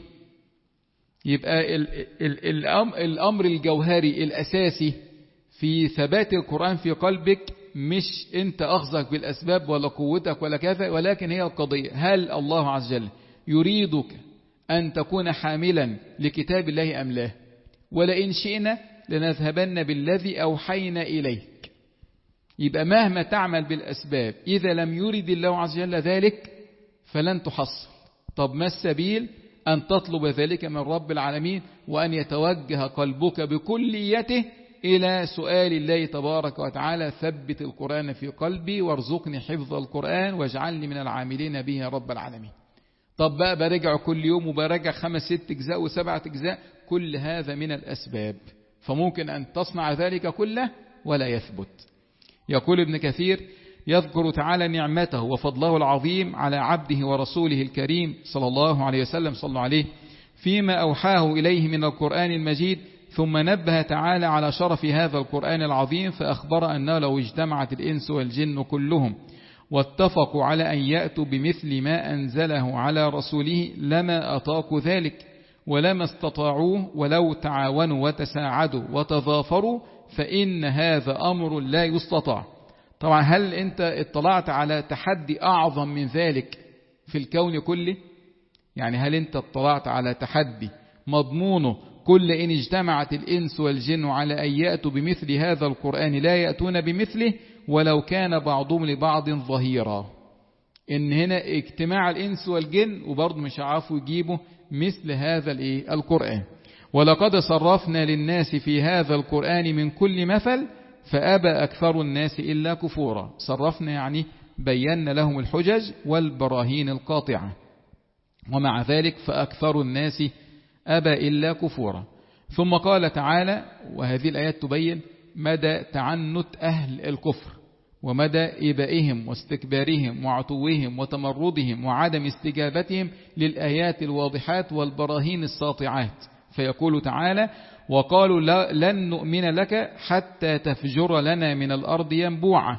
A: يبقى ال ال ال الأمر الجوهري الأساسي في ثبات القرآن في قلبك مش أنت أخذك بالأسباب ولا قوتك ولا كذا، ولكن هي القضية: هل الله عز وجل يريدك أن تكون حاملا لكتاب الله أم لا؟ ولئن شئنا لنذهبن بالذي أوحينا إليك. يبقى مهما تعمل بالأسباب إذا لم يرد الله عز وجل ذلك فلن تحصل. طب ما السبيل؟ أن تطلب ذلك من رب العالمين، وأن يتوجه قلبك بكليته إلى سؤال الله تبارك وتعالى: ثبت القرآن في قلبي وارزقني حفظ القرآن واجعلني من العاملين به يا رب العالمين. طب بقى برجع كل يوم وبرجع خمس ست اجزاء وسبعة اجزاء، كل هذا من الأسباب، فممكن أن تصنع ذلك كله ولا يثبت. يقول ابن كثير: يذكر تعالى نعمته وفضله العظيم على عبده ورسوله الكريم صلى الله عليه وسلم صلى عليه فيما أوحاه إليه من القرآن المجيد، ثم نبه تعالى على شرف هذا القرآن العظيم فأخبر أنه لو اجتمعت الإنس والجن كلهم واتفقوا على أن يأتوا بمثل ما أنزله على رسوله لما أطاقوا ذلك ولما استطاعوه ولو تعاونوا وتساعدوا وتضافروا، فإن هذا أمر لا يستطاع. طبعا هل أنت اطلعت على تحدي أعظم من ذلك في الكون كله؟ يعني هل أنت اطلعت على تحدي مضمونه: كل إن اجتمعت الإنس والجن على أن يأتوا بمثل هذا القرآن لا يأتون بمثله ولو كان بعضهم لبعض ظهيرا؟ إن هنا اجتماع الإنس والجن وبرضه مش عارفوا يجيبوا مثل هذا القرآن. ولقد صرفنا للناس في هذا القرآن من كل مثل فأبى أكثر الناس إلا كفورا. صرفنا يعني بينا لهم الحجج والبراهين القاطعة، ومع ذلك فأكثر الناس أبى إلا كفورا. ثم قال تعالى، وهذه الآيات تبين مدى تعنت أهل الكفر ومدى إبائهم واستكبارهم وعتوهم وتمردهم وعدم استجابتهم للآيات الواضحات والبراهين الساطعات. فيقول تعالى: وقالوا لن نؤمن لك حتى تفجر لنا من الأرض ينبوعا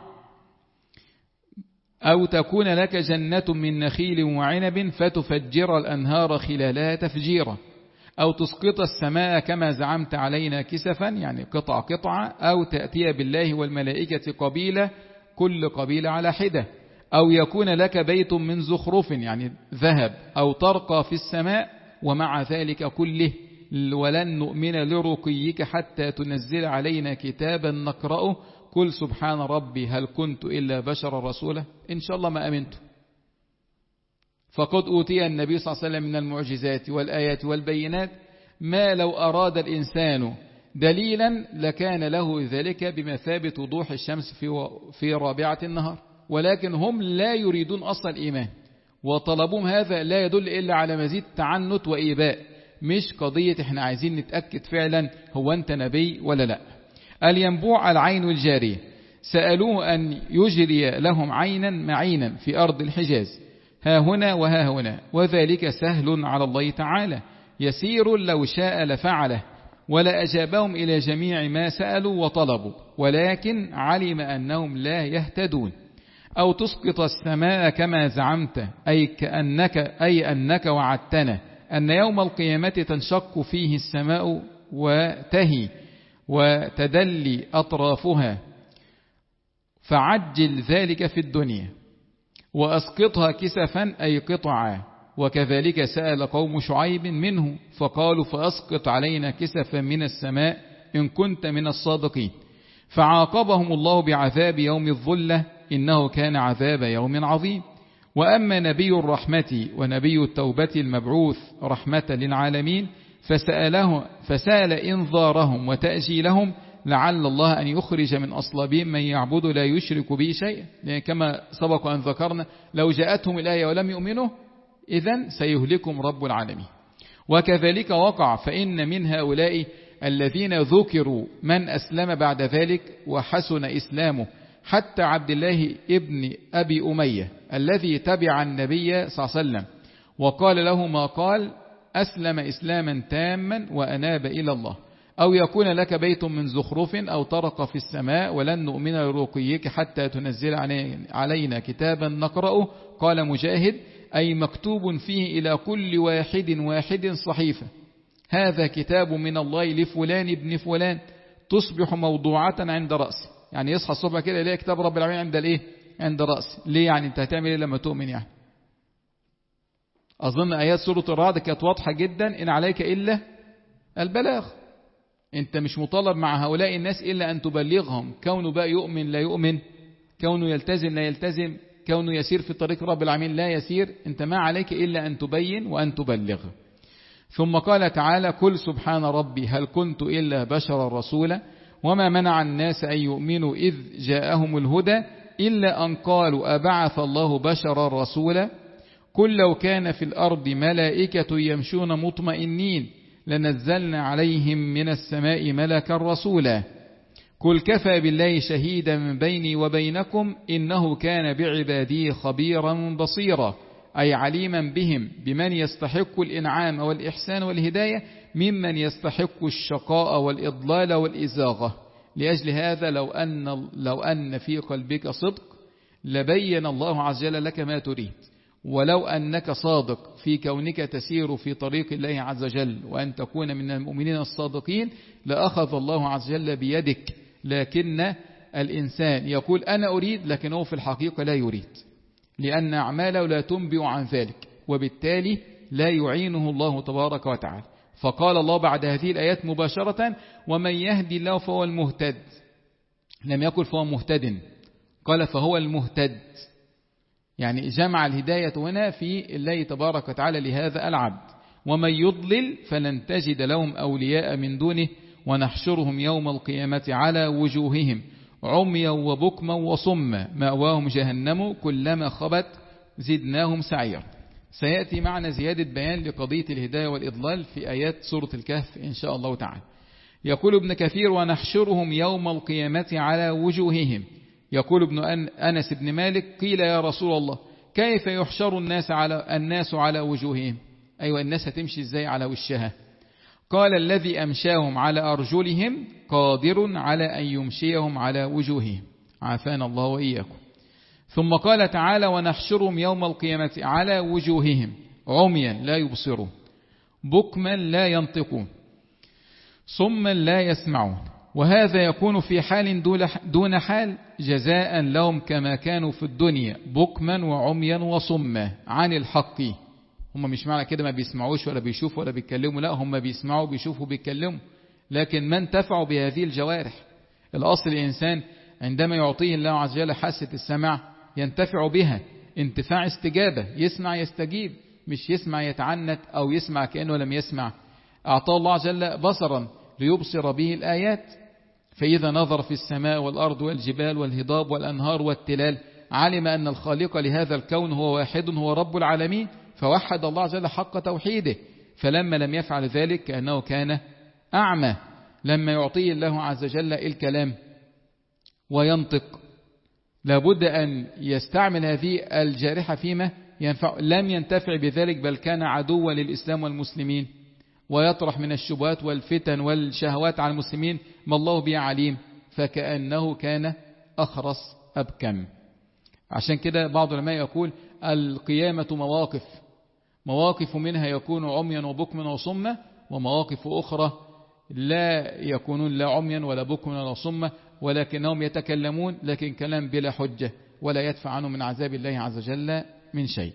A: أو تكون لك جنة من نخيل وعنب فتفجر الأنهار خلالها تفجيرا أو تسقط السماء كما زعمت علينا كسفا، يعني قطع قطعة، أو تأتي بالله والملائكة قبيلة، كل قبيلة على حدة، أو يكون لك بيت من زخرف يعني ذهب، أو ترقى في السماء، ومع ذلك كله ولن نؤمن لرقيك حتى تنزل علينا كتابا نقرأه قل سبحان ربي هل كنت إلا بشر رسولا. إن شاء الله ما أمنت. فقد أوتي النبي صلى الله عليه وسلم من المعجزات والآيات والبينات ما لو أراد الإنسان دليلا لكان له ذلك بمثابة وضوح الشمس في في رابعة النهار، ولكن هم لا يريدون أصل الإيمان، وطلبهم هذا لا يدل إلا على مزيد تعنت وإيباء، مش قضية احنا عايزين نتأكد فعلا هو أنت نبي ولا لا. الينبوع العين الجارية سألوه أن يجري لهم عينا معينا في أرض الحجاز ها هنا وها هنا، وذلك سهل على الله تعالى يسير لو شاء لفعله، ولا أجابهم إلى جميع ما سألوا وطلبوا، ولكن علم أنهم لا يهتدون. أو تسقط السماء كما زعمت أي كأنك أي أنك وعدتنا أن يوم القيامة تنشق فيه السماء وتهي وتدلي أطرافها، فعجل ذلك في الدنيا وأسقطها كسفا أي قطعا. وكذلك سأل قوم شعيب منه فقالوا فأسقط علينا كسفا من السماء إن كنت من الصادقين، فعاقبهم الله بعذاب يوم الظلة إنه كان عذاب يوم عظيم. وأما نبي الرحمة ونبي التوبة المبعوث رحمة للعالمين فسأله فسأل إنذارهم وتأجيلهم لعل الله أن يخرج من أصلابهم من يعبد لا يشرك به شيئا، يعني كما سبق أن ذكرنا لو جاءتهم الآية ولم يؤمنوا إذن سيهلكم رب العالمين. وكذلك وقع، فإن من هؤلاء الذين ذكروا من أسلم بعد ذلك وحسن إسلامه، حتى عبد الله ابن أبي أمية الذي تبع النبي صلى الله عليه وسلم وقال له ما قال أسلم إسلاما تاما وأناب إلى الله. أو يكون لك بيت من زخرف أو طرق في السماء ولن نؤمن لرقيك حتى تنزل علينا كتابا نقرأه. قال مجاهد أي مكتوب فيه إلى كل واحد واحد صحيفة، هذا كتاب من الله لفلان ابن فلان تصبح موضوعة عند رأسه، يعني يصحى الصبح كده يلاقي كتاب رب العالمين عند الايه عند رأسه. ليه؟ يعني انت هتعمل ايه لما تؤمن؟ يعني أظن آيات سورة الرعد كانت واضحة جدا، إن عليك إلا البلاغ، انت مش مطالب مع هؤلاء الناس إلا أن تبلغهم، كونه بقى يؤمن لا يؤمن، كونه يلتزم لا يلتزم، كونه يسير في طريق رب العالمين لا يسير، انت ما عليك إلا أن تبين وأن تبلغ. ثم قال تعالى قل سبحان ربي هل كنت إلا بشرا رسولا وما منع الناس أن يؤمنوا إذ جاءهم الهدى إلا أن قالوا أبعث الله بشرا رسولا قل لو كان في الأرض ملائكة يمشون مطمئنين لنزلنا عليهم من السماء ملكا رسولا قل كفى بالله شهيدا من بيني وبينكم إنه كان بعبادي خبيرا بصيرا، أي عليما بهم بمن يستحق الإنعام والإحسان والهداية ممن يستحق الشقاء والإضلال والإزاغة. لأجل هذا لو أن, لو أن في قلبك صدق لبين الله عز وجل لك ما تريد، ولو أنك صادق في كونك تسير في طريق الله عز وجل وأن تكون من المؤمنين الصادقين لأخذ الله عز وجل بيدك. لكن الإنسان يقول أنا أريد لكنه في الحقيقة لا يريد، لأن أعماله لا تنبئ عن ذلك، وبالتالي لا يعينه الله تبارك وتعالى. فقال الله بعد هذه الآيات مباشرة ومن يهدي الله فهو المهتد، لم يقل فهو مهتد، قال فهو المهتد، يعني جمع الهداية هنا في الله تبارك وتعالى لهذا العبد. ومن يضلل فلن تجد لهم أولياء من دونه ونحشرهم يوم القيامة على وجوههم عميا وبكما وصما مأواهم جهنم كلما خبت زدناهم سعيرا. سيأتي معنا زيادة بيان لقضية الهداية والإضلال في آيات سورة الكهف إن شاء الله تعالى. يقول ابن كثير ونحشرهم يوم القيامة على وجوههم. يقول ابن أنس بن مالك قيل يا رسول الله كيف يحشر الناس على الناس على وجوههم؟ أيوة الناس هتمشي ازاي على وشها؟ قال الذي أمشاهم على أرجلهم قادر على أن يمشيهم على وجوههم، عافانا الله وإياكم. ثم قال تعالى ونحشرهم يوم القيامة على وجوههم عميا لا يبصرون بكما لا ينطقون صما لا يسمعون وهذا يكون في حال دون حال جزاء لهم كما كانوا في الدنيا بكما وعميا وصما عن الحق. هم مش معنى كده ما بيسمعوش ولا بيشوفوا ولا بيتكلموا، لا هم بيسمعوا بيشوفوا بيتكلموا، لكن ما انتفعوا بهذه الجوارح. الأصل الإنسان عندما يعطيه الله عز وجل حاسة السمع ينتفع بها انتفاع استجابة، يسمع يستجيب، مش يسمع يتعنت أو يسمع كأنه لم يسمع. أعطاه الله عز وجل بصرا ليبصر به الآيات، فإذا نظر في السماء والأرض والجبال والهضاب والأنهار والتلال علم أن الخالق لهذا الكون هو واحد هو رب العالمين، فوحد الله عز وجل حق توحيده. فلما لم يفعل ذلك كأنه كان أعمى. لما يعطيه الله عز وجل الكلام وينطق لابد أن يستعمل هذه الجارحة فيما ينفع، لم ينتفع بذلك بل كان عدوا للإسلام والمسلمين، ويطرح من الشبهات والفتن والشهوات على المسلمين ما الله به عليم، فكأنه كان أخرس أبكم. عشان كده بعض العلماء يقول القيامة مواقف، مواقف منها يكون عميا وبكما وصما، ومواقف أخرى لا يكونون لا عميا ولا بكما ولا صما، ولكنهم يتكلمون لكن كلام بلا حجة ولا يدفع عنهم من عذاب الله عز وجل من شيء.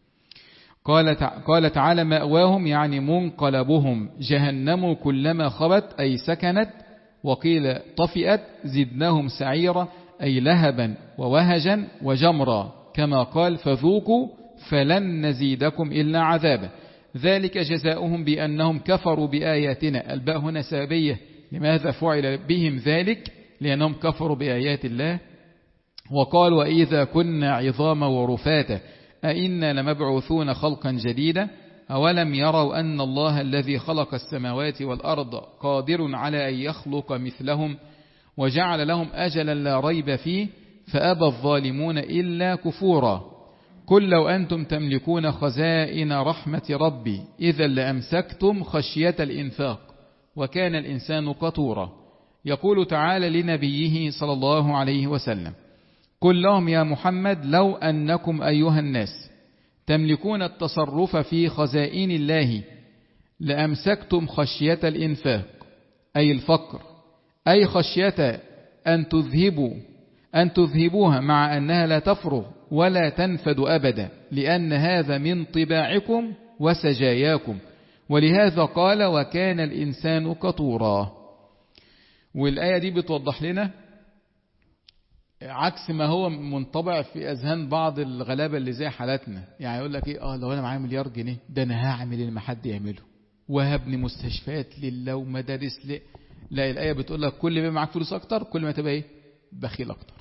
A: قال تعالى مأواهم يعني منقلبهم جهنم كلما خبت أي سكنت، وقيل طفئت زدناهم سعيرا أي لهبا ووهجا وجمرا، كما قال فذوقوا فلن نزيدكم إلا عذابا ذلك جزاؤهم بأنهم كفروا بآياتنا. الباء هنا سببية، لماذا فعل بهم ذلك؟ لأنهم كفروا بآيات الله. وقال وإذا كنا عظاما ورفاتا أئنا لمبعوثون خلقا جديدا أولم يروا أن الله الذي خلق السماوات والأرض قادر على أن يخلق مثلهم وجعل لهم أجلا لا ريب فيه فأبى الظالمون إلا كفورا. قل لو أنتم تملكون خزائن رحمة ربي إذا لأمسكتم خشية الإنفاق وكان الإنسان قتورا. يقول تعالى لنبيه صلى الله عليه وسلم قل لهم يا محمد لو أنكم أيها الناس تملكون التصرف في خزائن الله لأمسكتم خشية الإنفاق أي الفقر، أي خشية أن تذهبوا أن تذهبوها مع أنها لا تفرغ ولا تنفد أبدا، لأن هذا من طباعكم وسجاياكم، ولهذا قال وكان الإنسان قتورا. والآية دي بتوضح لنا عكس ما هو منطبع في أذهان بعض الغلابة اللي زي حالاتنا، يعني يقول لك إيه آه لو أنا معايا مليار جنيه ده أنا هعمل اللي ما حد يعمله وهبني مستشفيات لله ومدارس ل... لا، الآية بتقول لك كل ما معاك فلوس أكتر كل ما تبقى إيه بخيل أكتر.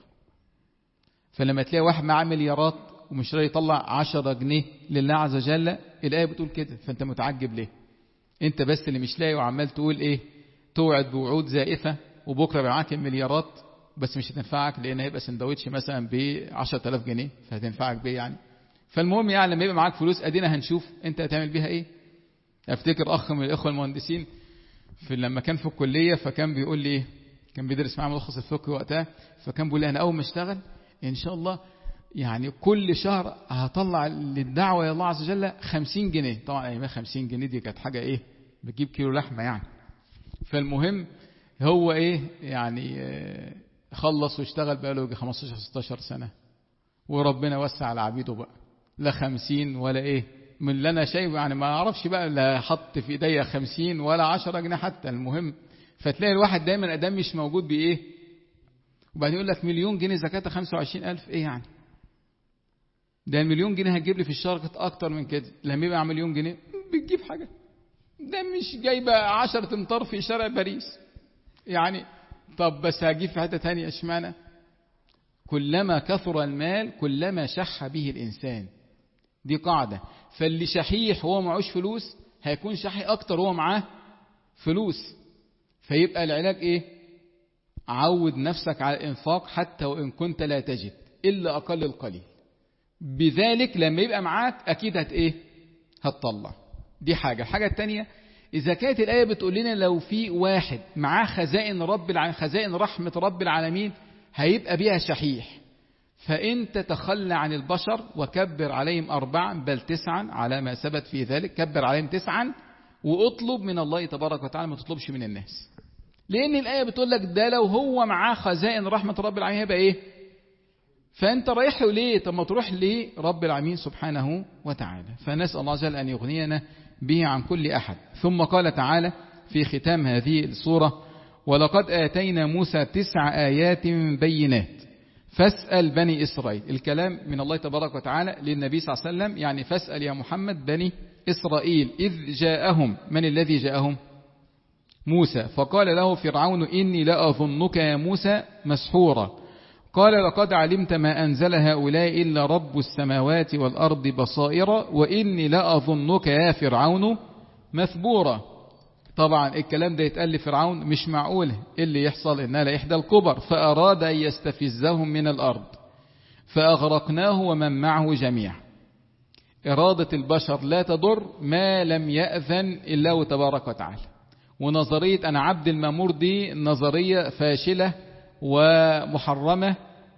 A: فلما تلاقي واحد معاه مليارات ومش راضي يطلع عشرة جنيه لله عز وجل، الآية بتقول كده، فأنت متعجب ليه؟ أنت بس اللي مش لاقي وعمال تقول إيه توعد بوعود زائفة وبكرة معاك المليارات بس مش هتنفعك، لأن هيبقى سندوتش مثلا بعشرة آلاف جنيه فهتنفعك بيه يعني. فالمهم يعني لما يبقى معاك فلوس أدينا هنشوف أنت هتعمل بيها إيه. أفتكر أخ من الإخوة المهندسين في لما كان في الكلية فكان بيقول لي إيه، كان بيدرس معاه ملخص الفقه وقتها، فكان بيقول لي أنا أول ما اشتغل إن شاء الله يعني كل شهر هطلع للدعوة يا الله عز وجل خمسين جنيه. طبعا أيام خمسين جنيه دي كانت حاجة إيه بتجيب كيلو لحمة يعني. فالمهم هو إيه يعني خلص واشتغل بقى له خمستاشر ستاشر سنة، وربنا وسع على عبيده بقى، لا خمسين ولا إيه من اللي أنا شايفه يعني، ما أعرفش بقى لا حط في إيديا خمسين ولا عشرة جنيه حتى. المهم فتلاقي الواحد دايما أدام مش موجود بإيه، وبعدين يقول لك مليون جنيه زكاة خمسة وعشرين ألف إيه يعني، ده المليون جنيه هتجيب لي في الشهر أكتر من كده. لما يبقى مليون جنيه بتجيب حاجة، ده مش جايبة عشرة امتار في شارع باريس يعني. طب بس هجيب في حتة تانية اشمعنى؟ كلما كثر المال كلما شح به الإنسان، دي قاعدة. فاللي شحيح وهو معوش فلوس هيكون شحيح أكتر وهو معاه فلوس. فيبقى العلاج إيه؟ عود نفسك على الإنفاق حتى وإن كنت لا تجد إلا أقل القليل، بذلك لما يبقى معاك أكيد هت إيه؟ هتطلع. دي حاجة. الحاجة التانية إذا كانت الآية بتقول لنا لو في واحد معاه خزائن رب العالمين خزائن رحمة رب العالمين هيبقى بيها شحيح، فأنت تخلى عن البشر وكبر عليهم أربعا بل تسعا على ما ثبت في ذلك، كبر عليهم تسعا واطلب من الله تبارك وتعالى، ما تطلبش من الناس، لأن الآية بتقول لك ده لو هو معاه خزائن رحمة رب العالمين هيبقى إيه؟ فأنت رايح له ليه؟ طب ما تروح ليه رب العالمين سبحانه وتعالى. فنسأل الله جل أن يغنينا به عن كل أحد. ثم قال تعالى في ختام هذه السورة: ولقد آتينا موسى تسع آيات بينات فاسأل بني إسرائيل. الكلام من الله تبارك وتعالى للنبي صلى الله عليه وسلم، يعني فاسأل يا محمد بني إسرائيل إذ جاءهم. من الذي جاءهم؟ موسى. فقال له فرعون: إني لأظنك يا موسى مسحورا. قال: لقد علمت ما أنزل هؤلاء إلا رب السماوات والأرض بصائر وإني لأظنك يا فرعون مثبورا. طبعا الكلام ده يتقال لفرعون مش معقول اللي يحصل، إنها لإحدى الكبر. فأراد أن يستفزهم من الأرض فأغرقناه ومن معه جميع. إرادة البشر لا تضر ما لم يأذن الله تبارك وتعالى. ونظرية أنا عبد المأمور دي نظرية فاشلة ومحرمة،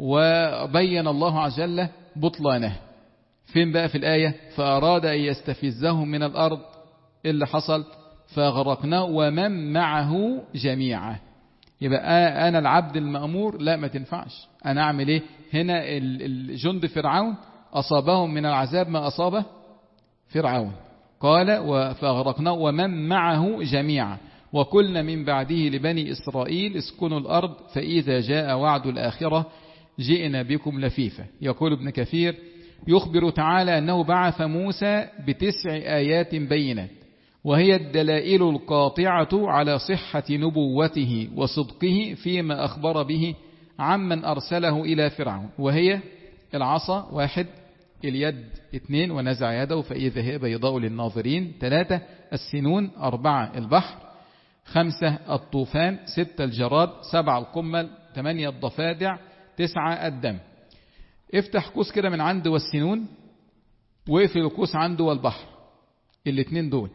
A: وبين الله عز وجل بطلانه. فين بقى في الآية؟ فأراد أن يستفزهم من الأرض. اللي حصل فأغرقناه ومن معه جميعا. يبقى أنا العبد المأمور لا، ما تنفعش. أنا أعمل إيه هنا؟ الجند فرعون أصابهم من العذاب ما أصابه فرعون. قال: فأغرقناه ومن معه جميعا وقلنا من بعده لبني إسرائيل اسكنوا الأرض فإذا جاء وعد الآخرة جئنا بكم لفيفا. يقول ابن كثير: يخبر تعالى أنه بعث موسى بتسع آيات بينات، وهي الدلائل القاطعة على صحة نبوته وصدقه فيما أخبر به عمن أرسله إلى فرعون. وهي العصا واحد، اليد اثنين ونزع يده فإذا هي بيضاء للناظرين ثلاثة، السنون أربعة، البحر خمسة، الطوفان ستة، الجراد سبعة، القمل ثمانية، الضفادع تسعة، الدم. افتح قوس كده من عنده والسنون، واقفل القوس عنده والبحر. الاثنين دول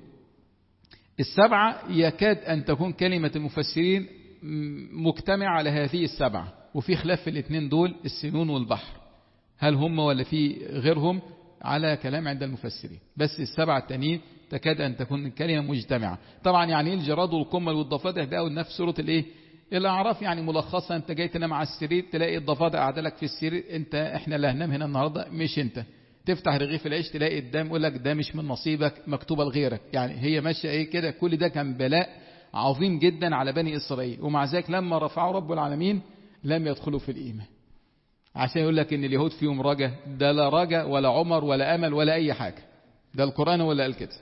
A: السبعة يكاد أن تكون كلمة المفسرين مجتمع على هذه السبعة، وفي خلاف في الاثنين دول السنون والبحر، هل هم ولا في غيرهم؟ على كلام عند المفسرين. بس السبعة التانيين تكاد أن تكون الكلمة مجتمعة. طبعا يعني الجراد والقمل والضفادع ده نفس سورة الايه الأعراف. يعني ملخصا انت جاي تنام على السرير تلاقي الضفادع قاعده لك في السرير، انت احنا اللي هننام هنا النهارده مش انت. تفتح رغيف العيش تلاقي الدم يقول لك ده مش من نصيبك، مكتوبه لغيرك. يعني هي ماشيه ايه كده. كل ده كان بلاء عظيم جدا على بني إسرائيل، ومع ذلك لما رفعوا رب العالمين لم يدخلوا في الإيمان. عشان يقول لك ان اليهود فيهم رجا، ده لا رجا ولا عمر ولا امل ولا اي حاجه، ده القرآن ولا قال كده.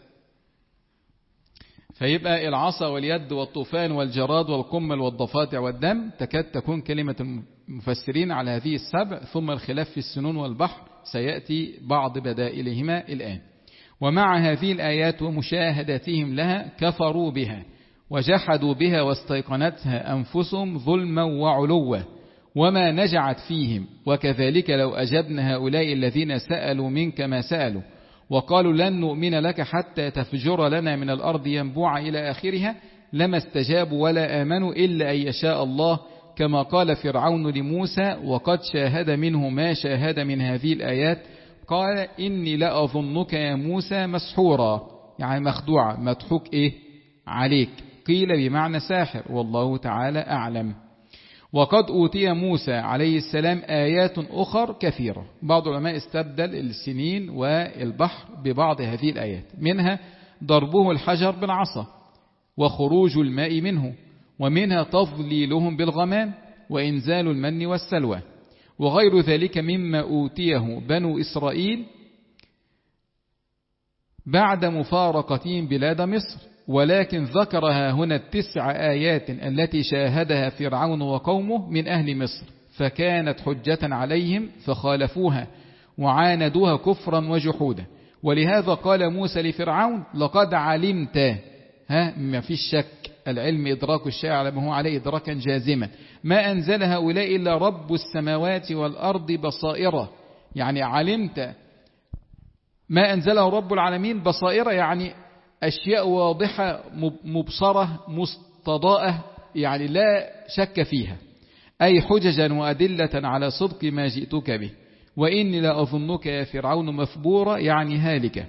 A: فيبقى العصا واليد والطوفان والجراد والقمل والضفادع والدم تكاد تكون كلمة المفسرين على هذه السبع. ثم الخلاف في السنون والبحر سيأتي بعض بدائلهما الآن. ومع هذه الآيات ومشاهدتهم لها كفروا بها وجحدوا بها واستيقنتها أنفسهم ظلما وعلوا وما نجعت فيهم. وكذلك لو أجبنا هؤلاء الذين سألوا منك ما سألوا وقالوا لن نؤمن لك حتى تفجر لنا من الأرض ينبوعا إلى آخرها لما استجابوا ولا آمنوا إلا أن يشاء الله، كما قال فرعون لموسى وقد شاهد منه ما شاهد من هذه الآيات. قال إني لأظنك يا موسى مسحورا، يعني مخدوعة، مضحوك إيه عليك. قيل بمعنى ساحر، والله تعالى أعلم. وقد أوتي موسى عليه السلام آيات أخر كثيرة. بعض العلماء استبدل السنين والبحر ببعض هذه الآيات، منها ضربه الحجر بالعصا وخروج الماء منه، ومنها تظليلهم بالغمام وإنزال المن والسلوى، وغير ذلك مما أوتيه بنو إسرائيل بعد مفارقتهم بلاد مصر. ولكن ذكرها هنا التسع آيات التي شاهدها فرعون وقومه من أهل مصر، فكانت حجة عليهم فخالفوها وعاندوها كفرا وجحودا. ولهذا قال موسى لفرعون لقد علمت، ها ما فيش شك، العلم إدراك الشيء على ما هو عليه إدراكا جازما، ما أنزل هؤلاء إلا رب السماوات والأرض بصائرة. يعني علمت ما أنزله رب العالمين بصائرة، يعني أشياء واضحة مبصرة مستضاءة، يعني لا شك فيها، أي حججا وأدلة على صدق ما جئتك به. وإني لا أظنك يا فرعون مثبورا، يعني هالكا.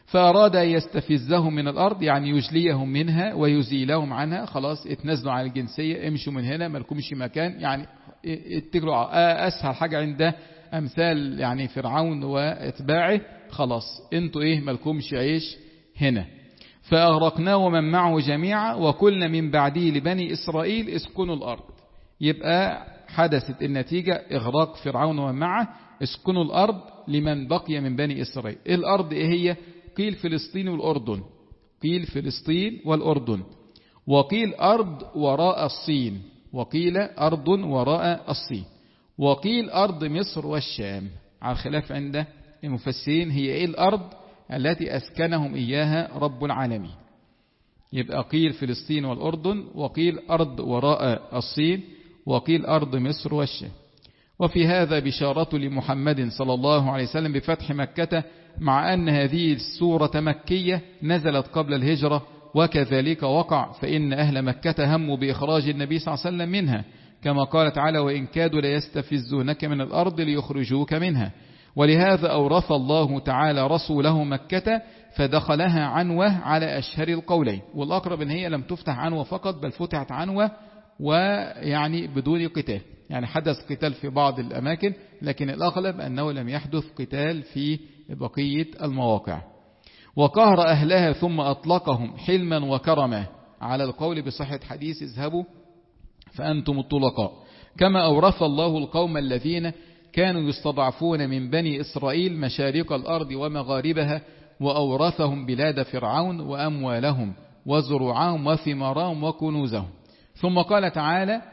A: فأراد أن يستفزهم من الأرض يعني يجليهم منها ويزيلهم عنها. خلاص اتنزلوا عن الجنسية، امشوا من هنا، ملكمش مكان، يعني اتجلوا. أسهل حاجة عنده أمثال يعني فرعون واتباعه، خلاص انتوا ايه ملكمش عيش هنا. فأغرقناه ومن معه جميعا وكلنا من بعده لبني إسرائيل اسكنوا الأرض. يبقى حدثت النتيجة إغراق فرعون ومن معه، اسكنوا الأرض لمن بقي من بني إسرائيل. الأرض إيه هي؟ قيل فلسطين والأردن، قيل فلسطين والأردن، وقيل أرض وراء الصين، وقيل أرض وراء الصين، وقيل أرض مصر والشام. على خلاف عند المفسرين هي إيه الأرض التي أسكنهم إياها رب العالمين. يبقى قيل فلسطين والأردن، وقيل أرض وراء الصين، وقيل أرض مصر والشام. وفي هذا بشارة لمحمد صلى الله عليه وسلم بفتح مكة، مع أن هذه السورة مكية نزلت قبل الهجرة، وكذلك وقع، فإن أهل مكة هموا بإخراج النبي صلى الله عليه وسلم منها، كما قال تعالى وإن كادوا ليستفزونك من الأرض ليخرجوك منها. ولهذا أورث الله تعالى رسوله مكة فدخلها عنوة على أشهر القولين، والأقرب إن هي لم تفتح عنوة فقط بل فتحت عنوة ويعني بدون قتال، يعني حدث قتال في بعض الأماكن، لكن الأغلب أنه لم يحدث قتال في بقية المواقع. وقهر أهلها ثم أطلقهم حلما وكرما، على القول بصحة حديث اذهبوا فأنتم الطلقاء. كما أورث الله القوم الذين كانوا يستضعفون من بني إسرائيل مشارق الأرض ومغاربها، وأورثهم بلاد فرعون وأموالهم وزروعهم وثمارهم وكنوزهم. ثم قال تعالى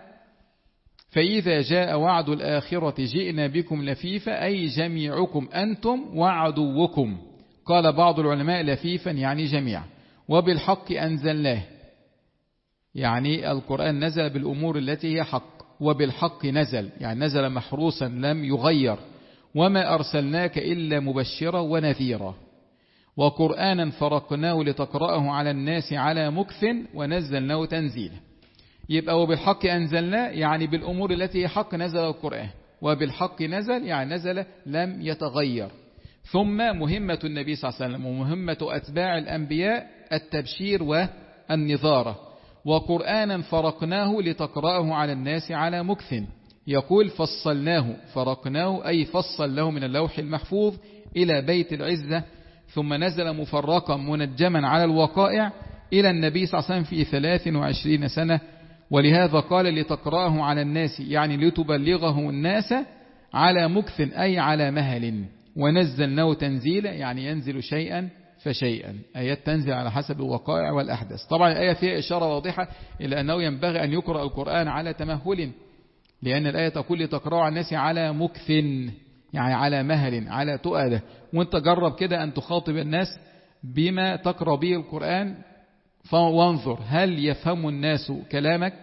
A: فإذا جاء وعد الآخرة جئنا بكم لفيفا، أي جميعكم أنتم وعدوكم. قال بعض العلماء لفيفا يعني جميع. وبالحق أنزلناه، يعني القرآن نزل بالأمور التي هي حق، وبالحق نزل يعني نزل محروسا لم يغير. وما أرسلناك إلا مبشرا ونذيرا. وقرآنا فرقناه لتقرأه على الناس على مكث ونزلناه تنزيلا. يبقى وبالحق أنزلناه يعني بالأمور التي هي حق نزل القرآن، وبالحق نزل يعني نزل لم يتغير. ثم مهمة النبي صلى الله عليه وسلم ومهمة أتباع الأنبياء التبشير والنذارة. وقرآنا فرقناه لتقرأه على الناس على مكث، يقول فصلناه فرقناه أي فصل له من اللوح المحفوظ إلى بيت العزة، ثم نزل مفرقا منجما على الوقائع إلى النبي صلى الله عليه وسلم في ثلاث وعشرين سنة. ولهذا قال لتقرأه على الناس يعني لتبلغه الناس على مكث أي على مهل. ونزلناه تنزيلا يعني ينزل شيئا فشيئا، آيات تنزل على حسب الوقائع والأحداث. طبعا الآية فيها إشارة واضحة إلى أنه ينبغي أن يقرأ القرآن على تمهل، لأن الآية تقول لتقرأه على الناس على مكث يعني على مهل على تؤدة. وانت جرب كده أن تخاطب الناس بما تقرأ به القرآن، وانظر هل يفهم الناس كلامك،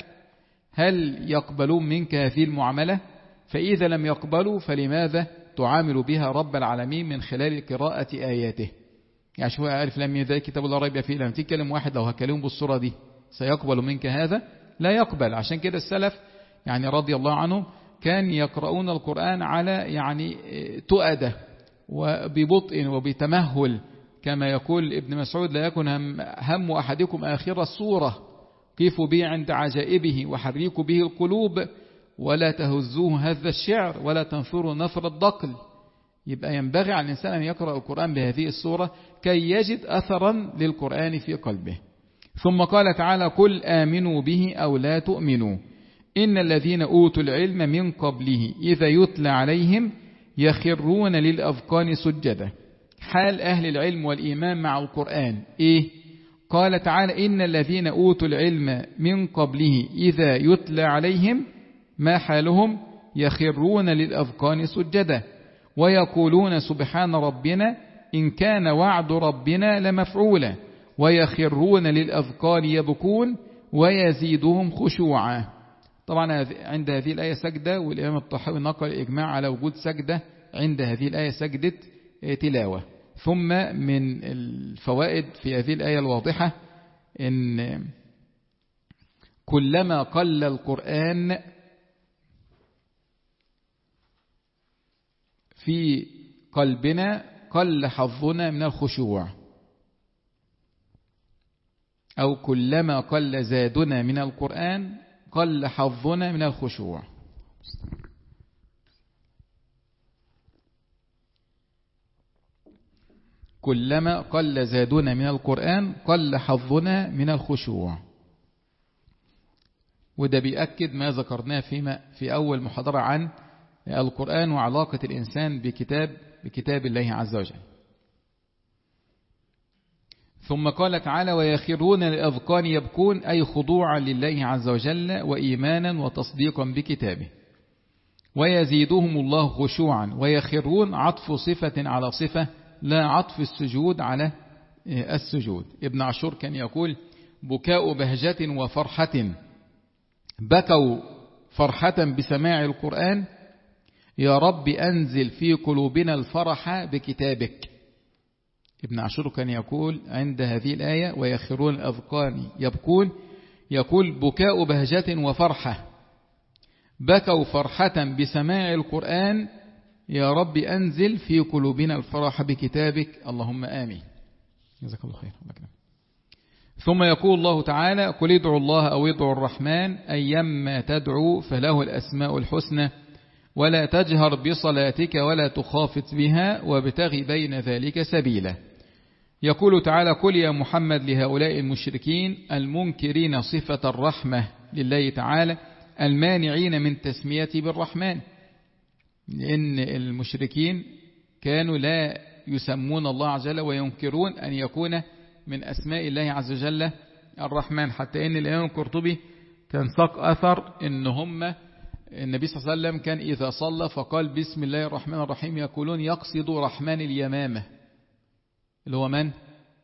A: هل يقبلون منك هذه المعاملة؟ فإذا لم يقبلوا فلماذا تعامل بها رب العالمين من خلال قراءة آياته؟ يعني شو أعرف لم يذا كتاب الله ريب فيه، لما تتكلم واحد لو هكلمه بالصورة دي سيقبل منك هذا؟ لا يقبل. عشان كده السلف يعني رضي الله عنهم كان يقرؤون القرآن على يعني تؤدة وببطء وبتمهل، كما يقول ابن مسعود لا يكن هم, هم أحدكم آخر السورة، قيفوا به عند عجائبه وحريكوا به القلوب ولا تهزوه هذا الشعر ولا تنثروا نثر الدقل. يبقى ينبغي على الإنسان أن يقرأ القرآن بهذه الصورة كي يجد أثرا للقرآن في قلبه. ثم قال تعالى قل آمنوا به أو لا تؤمنوا إن الذين أوتوا العلم من قبله إذا يتلى عليهم يخرون للأذقان سجدا. حال أهل العلم والإيمان مع القرآن إيه؟ قال تعالى إن الذين أوتوا العلم من قبله إذا يتلى عليهم ما حالهم؟ يخرون للأذقان سجدا ويقولون سبحان ربنا إن كان وعد ربنا لمفعولا ويخرون للأذقان يبكون ويزيدهم خشوعا. طبعا عند هذه الآية سجدة، والإمام الطحاوي نقل إجماع على وجود سجدة عند هذه الآية سجدة تلاوة. ثم من الفوائد في هذه الآية الواضحة إن كلما قل القرآن في قلبنا قل حظنا من الخشوع. أو كلما قل زادنا من القرآن قل حظنا من الخشوع. كلما قل زادنا من القرآن قل حظنا من الخشوع. وده بيأكد ما ذكرناه فيما في أول محاضرة عن القرآن وعلاقة الإنسان بكتاب بكتاب الله عز وجل. ثم قال تعالى ويخرون للأذقان يبكون، أي خضوعا لله عز وجل وإيمانا وتصديقا بكتابه. ويزيدهم الله خشوعا. ويخرون عطف صفة على صفة لا عطف السجود على السجود. ابن عاشور كان يقول بكاء بهجة وفرحة، بكوا فرحة بسماع القرآن، يا رب أنزل في قلوبنا الفرح بكتابك. ابن عاشور كان يقول عند هذه الآية ويخرون الأذقان يبكون، يقول بكاء بهجة وفرحة، بكوا فرحة بسماع القرآن، يا رب أنزل في قلوبنا الفرح بكتابك، اللهم آمين. جزاك الله خير. ثم يقول الله تعالى قل ادعوا الله أو ادعوا الرحمن أيما تدعوا فله الأسماء الحسنى ولا تجهر بصلاتك ولا تخافت بها وابتغ بين ذلك سبيلا. يقول تعالى قل يا محمد لهؤلاء المشركين المنكرين صفة الرحمة لله تعالى المانعين من تسميته بالرحمن، لأن المشركين كانوا لا يسمون الله عز وجل وينكرون أن يكون من أسماء الله عز وجل الرحمن، حتى أن الإمام القرطبي كان ساق أثر إن هم النبي صلى الله عليه وسلم كان إذا صلى فقال بسم الله الرحمن الرحيم يقولون يقصد رحمن اليمامة اللي هو من؟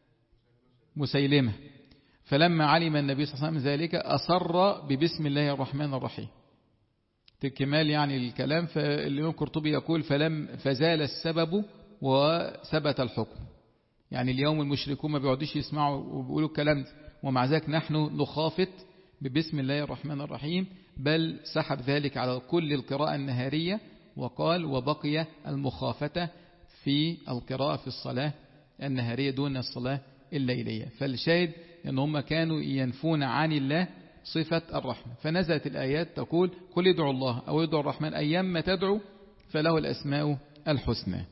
A: مسيلمة. فلما علم النبي صلى الله عليه وسلم ذلك أصر ببسم الله الرحمن الرحيم كمال يعني الكلام. فالإمام القرطبي يقول فلم فزال السبب وثبت الحكم. يعني اليوم المشركون ما بيقعدوش يسمعوا وبيقولوا الكلام ده، ومع ذلك نحن نخافت ببسم الله الرحمن الرحيم، بل سحب ذلك على كل القراءة النهارية وقال وبقي المخافة في القراءة في الصلاة النهارية دون الصلاة الليلية. فالشاهد أن هم كانوا ينفون عن الله صفة الرحمة، فنزلت الآيات تقول قل ادعوا الله أو ادعوا الرحمن أيما تدعوا فله الأسماء الحسنى.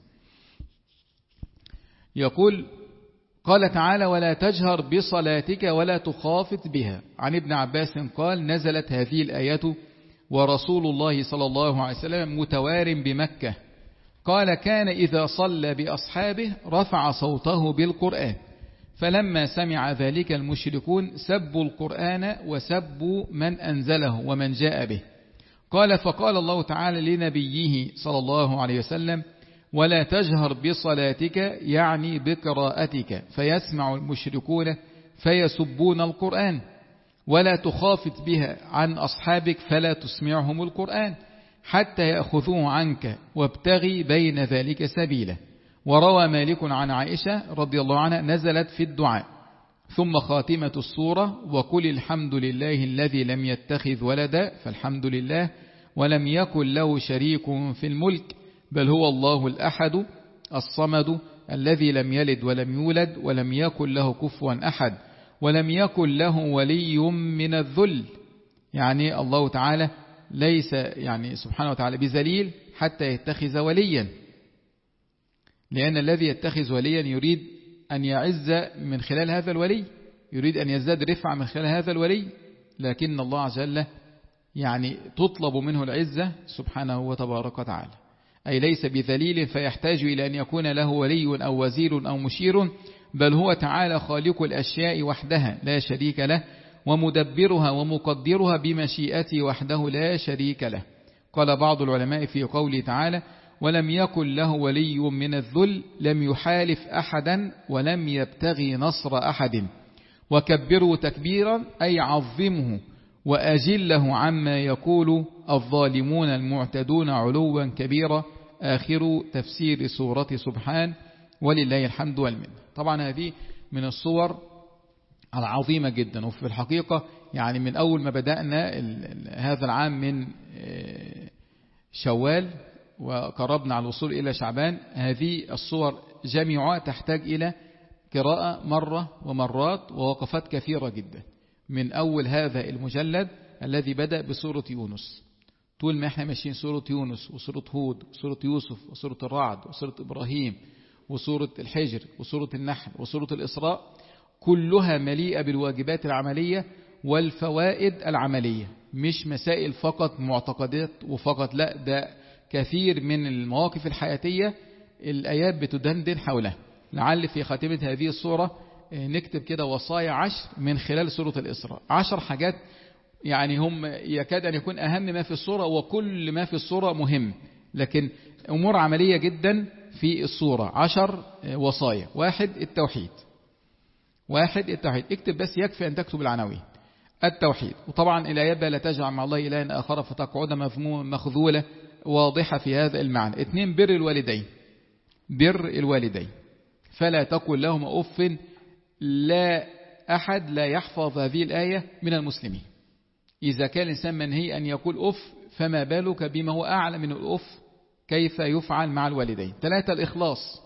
A: يقول قال تعالى ولا تجهر بصلاتك ولا تخافت بها. عن ابن عباس قال نزلت هذه الآية ورسول الله صلى الله عليه وسلم متوار بمكة، قال كان إذا صلى بأصحابه رفع صوته بالقرآن، فلما سمع ذلك المشركون سبوا القرآن وسبوا من أنزله ومن جاء به. قال فقال الله تعالى لنبيه صلى الله عليه وسلم ولا تجهر بصلاتك يعني بقراءتك فيسمع المشركون فيسبون القرآن، ولا تخافت بها عن أصحابك فلا تسمعهم القرآن حتى يأخذوه عنك وابتغي بين ذلك سبيلا. وروى مالك عن عائشة رضي الله عنها نزلت في الدعاء. ثم خاتمة السورة وقل الحمد لله الذي لم يتخذ ولدا فالحمد لله ولم يكن له شريك في الملك بل هو الله الأحد الصمد الذي لم يلد ولم يولد ولم يكن له كفوا أحد ولم يكن له ولي من الذل. يعني الله تعالى ليس يعني سبحانه وتعالى بذليل حتى يتخذ وليا، لأن الذي يتخذ وليا يريد أن يعز من خلال هذا الولي، يريد أن يزداد رفعة من خلال هذا الولي، لكن الله عز وجل يعني تطلب منه العزة سبحانه وتبارك وتعالى، أي ليس بذليل فيحتاج إلى أن يكون له ولي أو وزير أو مشير، بل هو تعالى خالق الأشياء وحدها لا شريك له ومدبرها ومقدرها بمشيئته وحده لا شريك له. قال بعض العلماء في قوله تعالى ولم يكن له ولي من الذل لم يحالف أحدا ولم يبتغي نصر أحد، وكبره تكبيرا أي عظمه وأجله عما يقول الظالمون المعتدون علوا كبيرا. آخر تفسير سورة سبحان ولله الحمد والمنة. طبعا هذه من الصور العظيمة جدا، وفي الحقيقة يعني من أول ما بدأنا هذا العام من شوال وقربنا على الوصول إلى شعبان، هذه الصور جميعها تحتاج إلى قراءة مرة ومرات ووقفات كثيرة جدا من أول هذا المجلد الذي بدأ بسورة يونس. طول ما احنا ماشيين سورة يونس وسورة هود وسورة يوسف وسورة الرعد وسورة إبراهيم وسورة الحجر وسورة النحل وسورة الإسراء كلها مليئة بالواجبات العملية والفوائد العملية، مش مسائل فقط معتقدات وفقط، لا، ده كثير من المواقف الحياتية الآيات بتدندن حولها. لعل في خاتمة هذه السورة نكتب كده وصايا عشر من خلال سورة الإسراء، عشر حاجات يعني هم يكاد أن يكون أهم ما في السورة، وكل ما في السورة مهم، لكن أمور عملية جدا في السورة. عشر وصايا. واحد التوحيد، واحد التوحيد، اكتب بس يكفي أن تكتب العناوين. التوحيد، وطبعا الآيات لا تجعل مع الله إلها آخر فتقعد مذموما مخذولة، واضحة في هذا المعنى. اثنين بر الوالدين، بر الوالدين، فلا تقل لهما أف. لا أحد لا يحفظ هذه الآية من المسلمين. إذا كان الإنسان منهي أن يقول أف، فما بالك بما هو أعلى من الأف كيف يفعل مع الوالدين. ثلاثة الإخلاص،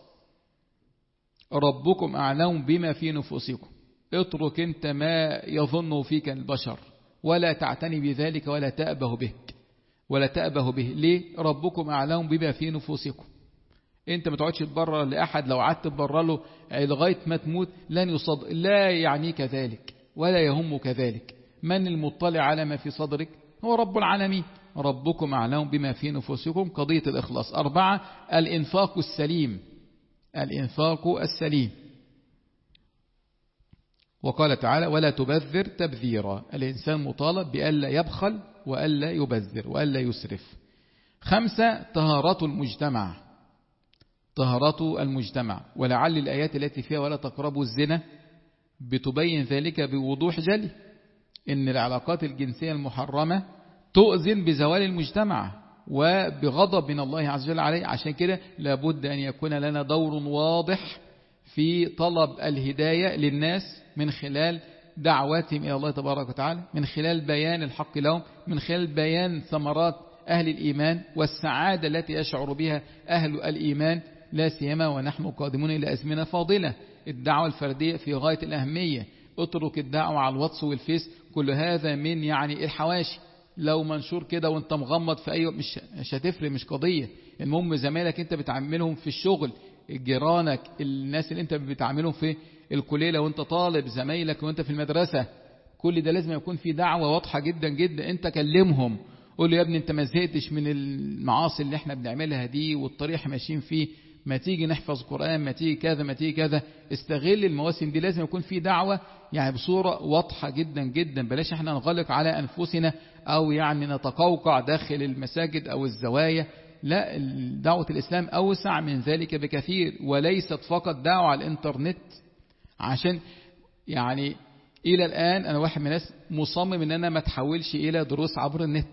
A: ربكم أعلم بما في نفوسكم، اترك انت ما يظن فيك البشر ولا تعتني بذلك ولا تأبه به ولا تأبه به. ليه؟ ربكم أعلم بما في نفوسكم. انت ما تقعدش تبرر لأحد، لو قعدت تبرر له لغاية ما تموت لن يصدق، لا يعنيك ذلك ولا يهمك ذلك. من المطلع على ما في صدرك؟ هو رب العالمين. ربكم أعلم بما في نفوسكم، قضية الإخلاص. أربعة الإنفاق السليم، الإنفاق السليم، وقال تعالى ولا تبذر تبذيرا. الإنسان مطالب بألا يبخل وألا يبذر وألا يسرف. خمسة طهارة المجتمع، طهارة المجتمع، ولعل الآيات التي فيها ولا تقربوا الزنا بتبين ذلك بوضوح جلي، إن العلاقات الجنسية المحرمة تؤذن بزوال المجتمع وبغضب من الله عز وجل عليه. عشان كده لابد أن يكون لنا دور واضح في طلب الهداية للناس من خلال دعواتهم إلى الله تبارك وتعالى، من خلال بيان الحق لهم، من خلال بيان ثمرات أهل الإيمان والسعادة التي يشعر بها أهل الإيمان، لا سيما ونحن قادمون إلى أزمنة فاضلة. الدعوة الفردية في غاية الأهمية، اترك الدعوة على الواتس والفيس، كل هذا من يعني الحواشي. لو منشور كده وانت مغمض في أي مش, مش هتفرق، مش قضية. المهم زمايلك انت بتعاملهم في الشغل، جيرانك، الناس اللي انت بتعاملهم في الكلية، لو انت طالب، زمايلك وانت في المدرسة، كل ده لازم يكون في دعوة واضحة جدا جدا. انت كلمهم، قول له يا ابني انت ما زهقتش من المعاصي اللي احنا بنعملها دي والطريق ماشيين فيه، ما تيجي نحفظ قرآن، ما تيجي كذا، ما تيجي كذا. استغل المواسم دي، لازم يكون في دعوة يعني بصورة واضحة جدا جدا. بلاش احنا نغلق على أنفسنا أو يعني نتقوقع داخل المساجد أو الزوايا. لا، دعوة الإسلام أوسع من ذلك بكثير، وليست فقط دعوة على الإنترنت. عشان يعني إلى الآن أنا واحد من الناس مصمم أن أنا ما تحولش إلى دروس عبر النت،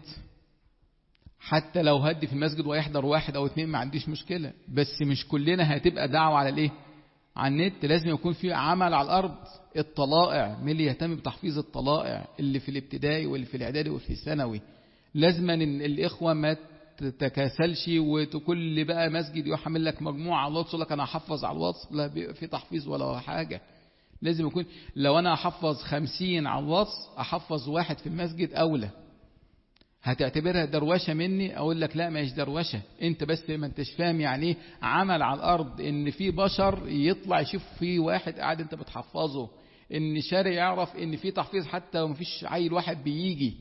A: حتى لو هدي في المسجد ويحضر واحد أو اثنين ما عنديش مشكلة، بس مش كلنا هتبقى دعوة على الإيه؟ على النت. لازم يكون في عمل على الأرض. الطلائع، من اللي يهتم بتحفيظ الطلائع اللي في الابتدائي واللي في الإعدادي واللي في الثانوي، لازم أن الإخوة ما تتكاسلش وكل بقى مسجد يحمل لك مجموعة على الواتس يقول لك أنا أحفظ على الواتس، لا في تحفيظ ولا حاجة. لازم يكون لو أنا أحفظ خمسين على الواتس أحفظ واحد في المسجد أولى. هتعتبرها دروشة مني؟ أقول لك لا، ما هيش دروشة، أنت بس ما أنتش فاهم يعني إيه عمل على الأرض، إن في بشر يطلع يشوف في واحد قاعد أنت بتحفظه، إن شارع يعرف إن في تحفيظ حتى وما فيش عيل واحد بيجي.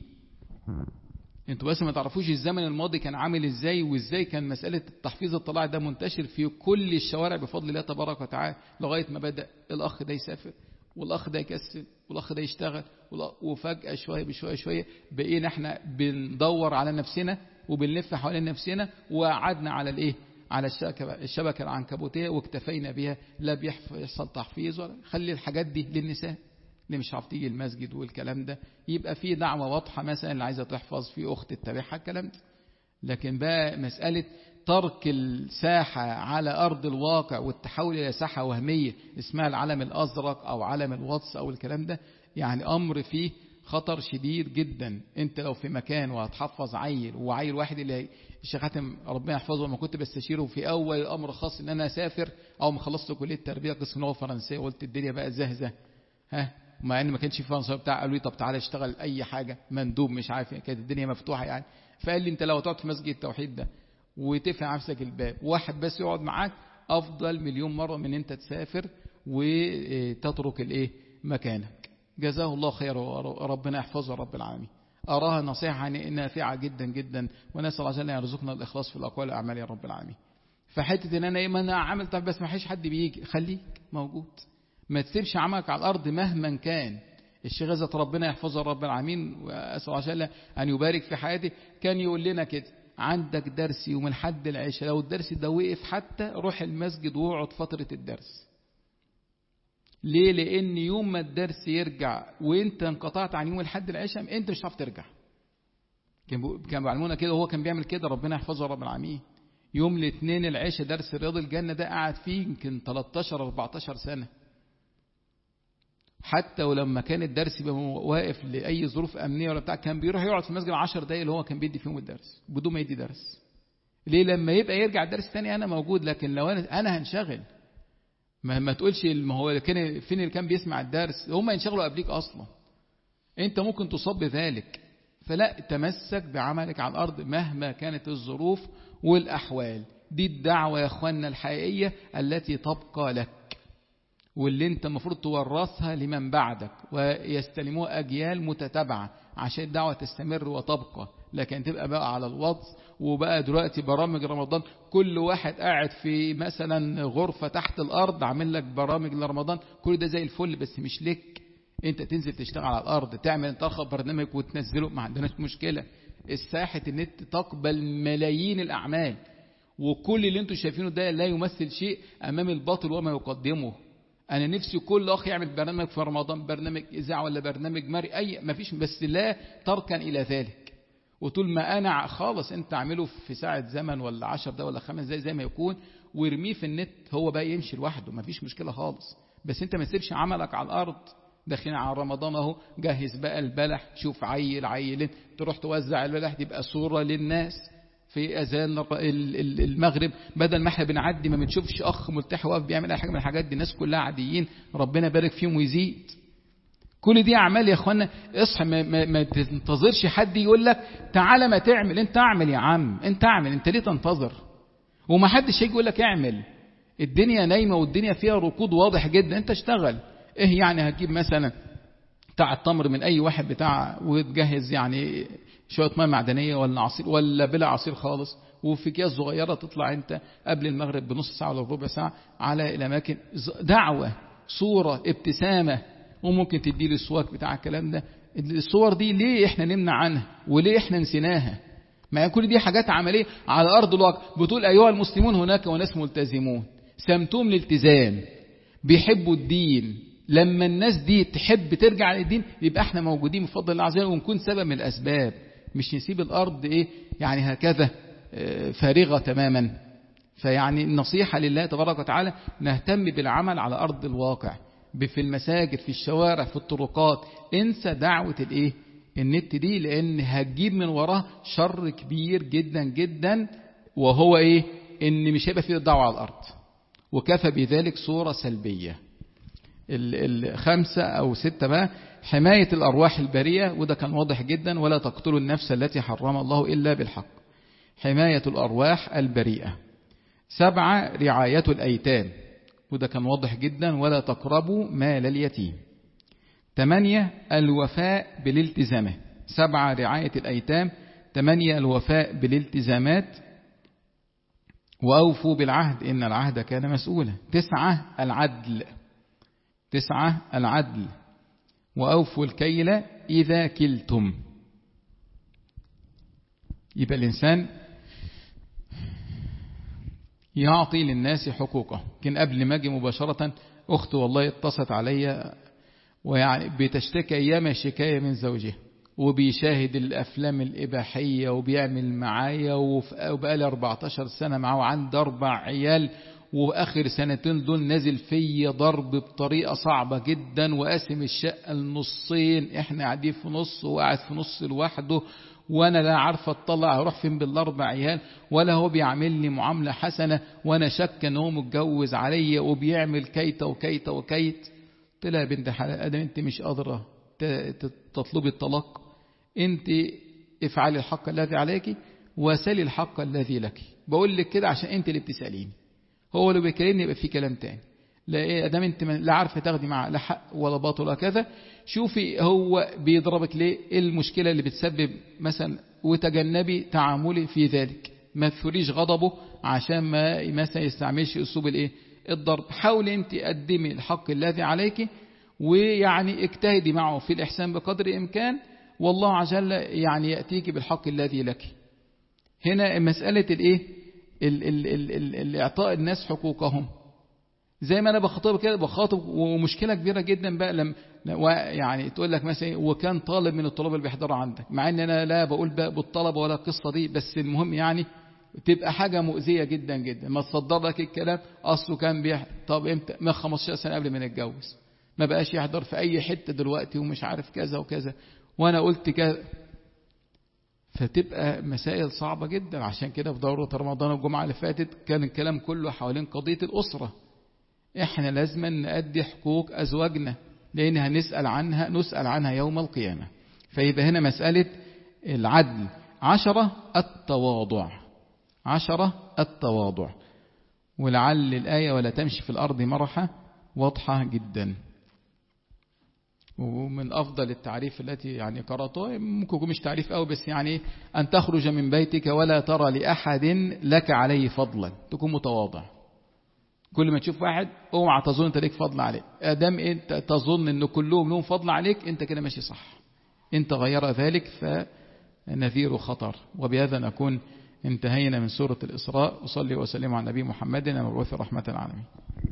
A: انتوا بس ما تعرفوش الزمن الماضي كان عامل ازاي، وازاي كان مسألة التحفيظ الطلاع ده منتشر في كل الشوارع بفضل الله تبارك وتعالى، لغاية ما بدأ الأخ ده يسافر والأخ ده يكسل والأخ ده يشتغل، وفجأة شوية بشوية شوية بقينا احنا بندور على نفسنا وبنلف حوالين نفسنا، وقعدنا على الايه، على الشبكة, الشبكة العنكبوتية واكتفينا بها. لا بيحصل تحفيظ ولا. خلي الحاجات دي للنساء اللي مش عارف تيجي المسجد والكلام ده، يبقى في دعوة واضحة مثلا اللي عايزة تحفظ في أخت تتابعها الكلام ده. لكن بقى مسألة ترك الساحة على أرض الواقع والتحول إلى ساحة وهمية اسمها العالم الأزرق أو عالم الواتس أو الكلام ده، يعني أمر فيه خطر شديد جدا. انت لو في مكان وهتحفظ عيل، وعيل واحد اللي الشيخ حاتم ربنا يحفظه لما كنت بستشيره في اول الامر خاص ان انا اسافر، او ما خلصت كليه التربيه قسم لغه فرنسيه، وقلت الدنيا بقى زهزه، ها مع ان ما كانش في فرنسا بتاع، قالوا لي طب تعالى اشتغل اي حاجه مندوب مش عارف، كانت الدنيا مفتوحه يعني. فقال لي انت لو تقعد في مسجد التوحيد ده وتقفل نفسك الباب، واحد بس يقعد معاك، افضل مليون مره من انت تسافر وتترك الايه مكانك. جزاه الله خير وربنا يحفظه رب العالمين. أراها نصيحة نافعة جدا جدا، ونسأل الله جل وعلا يرزقنا الإخلاص في الأقوال والأعمال يا رب العالمين. فحتة إن أنا إيه، ما أنا عامل طب بس ما حيش حد بيجي، خليك موجود، ما تسيبش عملك على الأرض مهما كان. الشيخ عزت ربنا يحفظه رب العالمين، وأسأل الله جل أن يبارك في حياته، كان يقول لنا كده: عندك درس يوم الحد العشاء، لو الدرس ده وقف حتى روح المسجد واقعد فترة الدرس. ليه؟ لأن يوم ما الدرس يرجع وانت انقطعت عن يوم الحد العشاء انت مش هتعرف ترجع. كان بيعلمونا كده، وهو كان بيعمل كده ربنا يحفظه رب العالمين. يوم الاثنين العشاء درس رياض الجنة ده قعد فيه يمكن تلتاشر اربعتاشر سنة، حتى ولما كان الدرس يبقى واقف لأي ظروف أمنية ولا بتاع، كان بيروح يقعد في المسجد عشر دقايق اللي هو كان بيدي فيهم الدرس بدون ما يدي درس. ليه؟ لما يبقى يرجع الدرس تاني أنا موجود، لكن لو أنا أنا هنشغل. ما ما تقولش ما هو كان فين اللي كان بيسمع الدرس، هم ينشغلوا قبليك أصلا، أنت ممكن تصاب بذلك. فلا، تمسك بعملك على الأرض مهما كانت الظروف والأحوال. دي الدعوة يا أخوانا الحقيقية التي تبقى لك، واللي انت المفروض تورثها لمن بعدك ويستلموها أجيال متتابعة عشان الدعوة تستمر وتبقى. لكن تبقى بقى على الواتس، وبقى دلوقتي برامج رمضان كل واحد قاعد في مثلا غرفة تحت الأرض عامل لك برامج لرمضان، كل ده زي الفل، بس مش لك انت تنزل تشتغل على الأرض تعمل ترخب برنامج وتنزله، ما عندناش مشكلة. الساحة النت تقبل ملايين الأعمال، وكل اللي انتوا شايفينه ده لا يمثل شيء أمام الباطل وما يقدمه. أنا نفسي كل أخ يعمل برنامج في رمضان، برنامج إذاعة ولا برنامج مرئي، أي ما فيش، بس لا تركا إلى ذلك. وطول ما أنا خالص أنت اعمله في ساعة زمن ولا عشر ده ولا خمس زي زي ما يكون، وارميه في النت، هو بقى يمشي لوحده، ما فيش مشكلة خالص. بس أنت ما تسيبش عملك على الأرض. داخلين على رمضان أهو، جهز بقى البلح، شوف عيل عيلين تروح توزع البلح، تبقى صورة للناس في أذان المغرب، بدل ما احنا بنعدي ما بنشوفش أخ ملتحي واقف بيعمل أي حاجة من الحاجات دي، الناس كلها عاديين، ربنا بارك فيهم ويزيد. كل دي أعمال يا أخوانا. اصحى، ما, ما, ما تنتظرش حد يقول لك تعالى ما تعمل، انت اعمل يا عم، انت اعمل، انت ليه تنتظر؟ وما حدش هيجي يقول لك اعمل، الدنيا نايمة والدنيا فيها ركود واضح جدا، انت اشتغل. ايه يعني هتجيب مثلا بتاع التمر من اي واحد بتاع وتجهز يعني شوية ماء معدنية ولا عصير ولا بلا عصير خالص، وفي اكياس صغيرة تطلع انت قبل المغرب بنص ساعة ولا ربع ساعة على الأماكن، دعوة، صورة، ابتسامة، وممكن تدي لي السواك بتاع الكلام ده. الصور دي ليه احنا نمنع عنها وليه احنا نسيناها؟ ما كل دي حاجات عملية على أرض الواقع. بتقول أيها المسلمون هناك وناس ملتزمون سمتهم الالتزام، بيحبوا الدين. لما الناس دي تحب ترجع للدين يبقى احنا موجودين بفضل الله عز وجل ونكون سبب من الأسباب، مش نسيب الأرض ايه يعني هكذا فارغة تماما. فيعني النصيحة لله تبارك وتعالى نهتم بالعمل على أرض الواقع، في المساجد، في الشوارع، في الطرقات. انسى دعوة الايه النت دي، لان هتجيب من وراه شر كبير جدا جدا، وهو ايه ان مش هيبقى فيه الدعوة على الارض، وكفى بذلك صورة سلبية. الخمسة او ستة بقى، حماية الارواح البرية، وده كان واضح جدا، ولا تقتلوا النفس التي حرم الله الا بالحق، حماية الارواح البريئة. سبعة رعاية الايتام، وده كان واضح جدا، ولا تقربوا مال اليتيم. ثمانية الوفاء بالالتزامات. سبعة رعاية الأيتام، ثمانية الوفاء بالالتزامات، وأوفوا بالعهد إن العهد كان مسؤولا. تسعة العدل، تسعة العدل، وأوفوا الكيل إذا كلتم. يبقى الإنسان يعطي للناس حقوقه. كان قبل ما اجي مباشرة أخت والله اتصلت عليا، ويعني بتشتكي أيام شكاية من زوجها، وبيشاهد الأفلام الإباحية وبيعمل معايا، وبقالي أربعتاشر سنة معاه وعنده أربع عيال، وآخر سنتين دول نازل في ضرب بطريقة صعبة جدا، وقاسم الشقة النصين، احنا قاعدين في نص وقاعد في نص لوحده، وانا لا عارفه اطلع اروح فين بالاربع عيال، ولا هو بيعملني معامله حسنه، وانا شك ان هو متجوز عليا وبيعمل كيت وكيت وكيت. قلت لها يا بنت حلال، ادم انت مش قادره تطلبي الطلاق، انت افعلي الحق الذي عليك وسلي الحق الذي لك. بقول لك كده عشان انت اللي بتساليني، هو اللي بيكلمني يبقى في كلام تاني. لا ايه ادام انت لا عارفه تاخدي معاه لا حق ولا باطل ولا كذا، شوفي هو بيضربك ليه، ايه المشكله اللي بتسبب مثلا، وتجنبي تعاملي في ذلك. ما تثوريش غضبه عشان ما مثلا يستعملش اسلوب الايه الضرب. حاولي انت قدمي الحق الذي عليك، ويعني اجتهدي معه في الاحسان بقدر الامكان، والله عز وجل يعني ياتيك بالحق الذي لك. هنا مساله الايه الاعطاء الناس حقوقهم، زي ما انا بخاطب كده بخاطب. ومشكله كبيره جدا بقى لما يعني تقول لك مثلا وكان طالب من الطلاب اللي بيحضروا عندك، مع ان انا لا بقول بقى بالطلبه ولا القصه دي، بس المهم يعني تبقى حاجه مؤذيه جدا جدا. ما تصدر لك الكلام اصله كان بيحضر، طب امتى؟ من خمستاشر سنه قبل ما نتجوز، ما بقاش يحضر في اي حته دلوقتي ومش عارف كذا وكذا، وانا قلت كذا. فتبقى مسائل صعبه جدا. عشان كده في دوره رمضان الجمعه اللي فاتت كان الكلام كله حوالين قضيه الاسره. احنا لازم نأدي حقوق أزواجنا، لأن هنسأل عنها نسأل عنها يوم القيامة. فيبقى هنا مسألة العدل. عشرة التواضع، عشرة التواضع. ولعل الآية ولا تمشي في الأرض مرحة واضحة جدا. ومن أفضل التعريف التي يعني قرأتها، ممكن يكون مش تعريف قوي بس يعني أن تخرج من بيتك ولا ترى لأحد لك عليه فضلا، تكون متواضع. كل ما تشوف واحد اوعى تظن انت ليك فضل عليه، ادام انت تظن ان كلهم لهم فضل عليك انت كده ماشي صح، انت غير ذلك فنذير خطر. وبهذا نكون انتهينا من سورة الإسراء. وصلي وسلم على نبي محمد المبعوث رحمة العالمين.